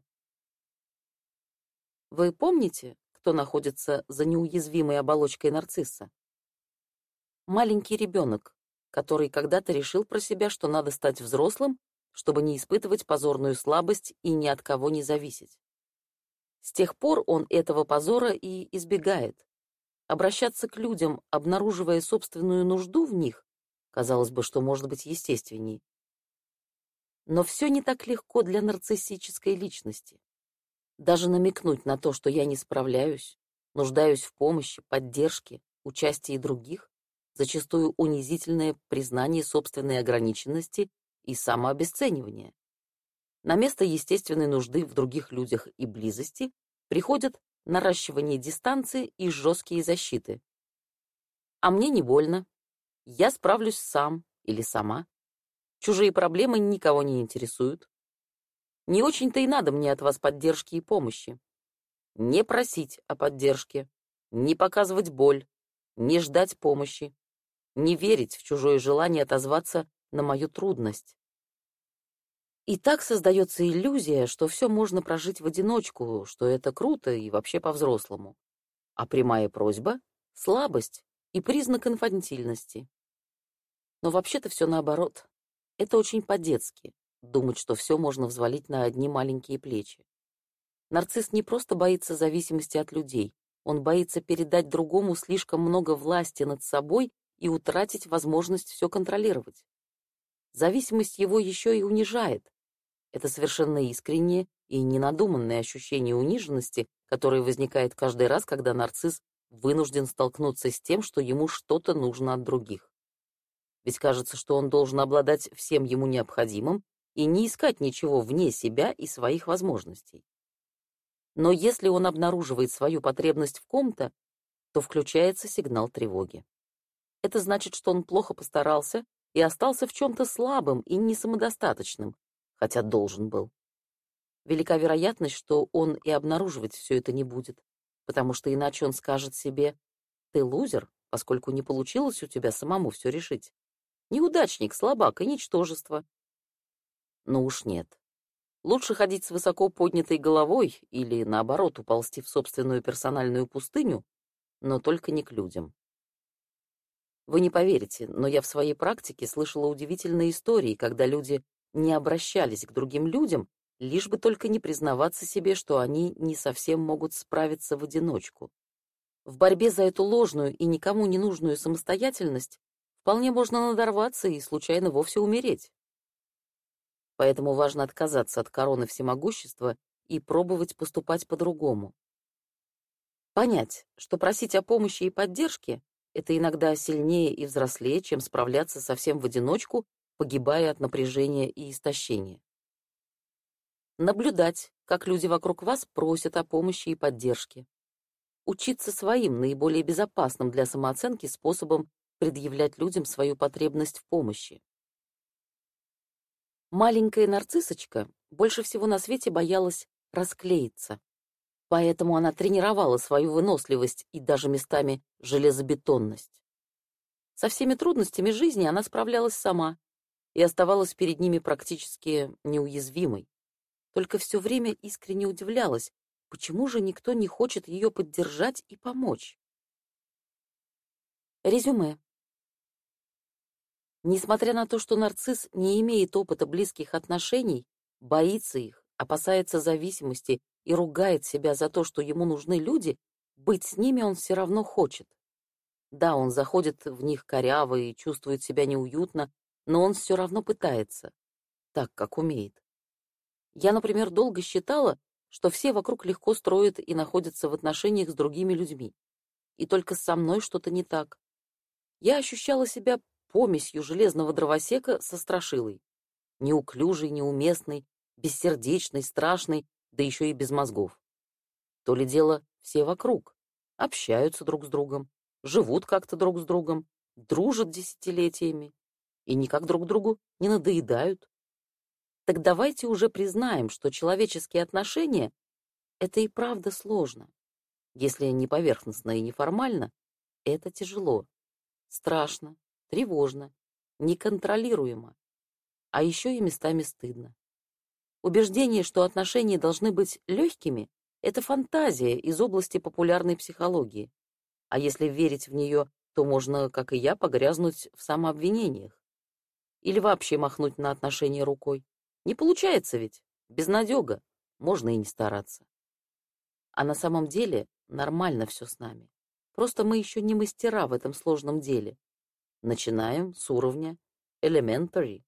[SPEAKER 1] Вы помните, кто находится за неуязвимой оболочкой нарцисса? Маленький ребенок, который когда-то решил про себя, что надо стать взрослым, чтобы не испытывать позорную слабость и ни от кого не зависеть. С тех пор он этого позора и избегает. Обращаться к людям, обнаруживая собственную нужду в них, казалось бы, что может быть естественней. Но все не так легко для нарциссической личности. Даже намекнуть на то, что я не справляюсь, нуждаюсь в помощи, поддержке, участие других, зачастую унизительное признание собственной ограниченности и самообесценивание. На место естественной нужды в других людях и близости приходят наращивание дистанции и жесткие защиты. А мне не больно. Я справлюсь сам или сама. Чужие проблемы никого не интересуют. Не очень-то и надо мне от вас поддержки и помощи. Не просить о поддержке, не показывать боль, не ждать помощи, не верить в чужое желание отозваться на мою трудность. И так создается иллюзия, что все можно прожить в одиночку, что это круто и вообще по-взрослому. А прямая просьба — слабость и признак инфантильности. Но вообще-то все наоборот. Это очень по-детски — думать, что все можно взвалить на одни маленькие плечи. Нарцисс не просто боится зависимости от людей, он боится передать другому слишком много власти над собой и утратить возможность все контролировать. Зависимость его еще и унижает. Это совершенно искреннее и ненадуманное ощущение униженности, которое возникает каждый раз, когда нарцисс вынужден столкнуться с тем, что ему что-то нужно от других. Ведь кажется, что он должен обладать всем ему необходимым и не искать ничего вне себя и своих возможностей. Но если он обнаруживает свою потребность в ком-то, то включается сигнал тревоги. Это значит, что он плохо постарался и остался в чем-то слабым и не самодостаточным, хотя должен был. Велика вероятность, что он и обнаруживать все это не будет, потому что иначе он скажет себе: «Ты лузер, поскольку не получилось у тебя самому все решить. Неудачник, слабак и ничтожество». Но уж нет. Лучше ходить с высоко поднятой головой или, наоборот, уползти в собственную персональную пустыню, но только не к людям. Вы не поверите, но я в своей практике слышала удивительные истории, когда люди не обращались к другим людям, лишь бы только не признаваться себе, что они не совсем могут справиться в одиночку. В борьбе за эту ложную и никому не нужную самостоятельность вполне можно надорваться и случайно вовсе умереть. Поэтому важно отказаться от короны всемогущества и пробовать поступать по-другому. Понять, что просить о помощи и поддержке — это иногда сильнее и взрослее, чем справляться совсем в одиночку, погибая от напряжения и истощения. Наблюдать, как люди вокруг вас просят о помощи и поддержке. Учиться своим, наиболее безопасным для самооценки способом предъявлять людям свою потребность в помощи. Маленькая нарциссочка больше всего на свете боялась расклеиться, поэтому она тренировала свою выносливость и даже местами железобетонность. Со всеми трудностями жизни она справлялась сама и оставалась перед ними практически неуязвимой. Только все время искренне удивлялась, почему же никто не хочет ее поддержать и помочь. Резюме. Несмотря на то, что нарцисс не имеет опыта близких отношений, боится их, опасается зависимости и ругает себя за то, что ему нужны люди, быть с ними он все равно хочет. Да, он заходит в них коряво и чувствует себя неуютно, но он все равно пытается, так, как умеет. Я, например, долго считала, что все вокруг легко строят и находятся в отношениях с другими людьми. И только со мной что-то не так. Я ощущала себя помесью железного дровосека со страшилой. Неуклюжей, неуместной, бессердечной, страшной, да еще и без мозгов. То ли дело все вокруг. Общаются друг с другом, живут как-то друг с другом, дружат десятилетиями и никак друг другу не надоедают. Так давайте уже признаем, что человеческие отношения — это и правда сложно. Если не поверхностно и неформально, это тяжело, страшно, тревожно, неконтролируемо, а еще и местами стыдно. Убеждение, что отношения должны быть легкими, это фантазия из области популярной психологии. А если верить в нее, то можно, как и я, погрязнуть в самообвинениях. Или вообще махнуть на отношения рукой. Не получается ведь, безнадега, можно и не стараться. А на самом деле нормально все с нами. Просто мы еще не мастера в этом сложном деле. Начинаем с уровня elementary.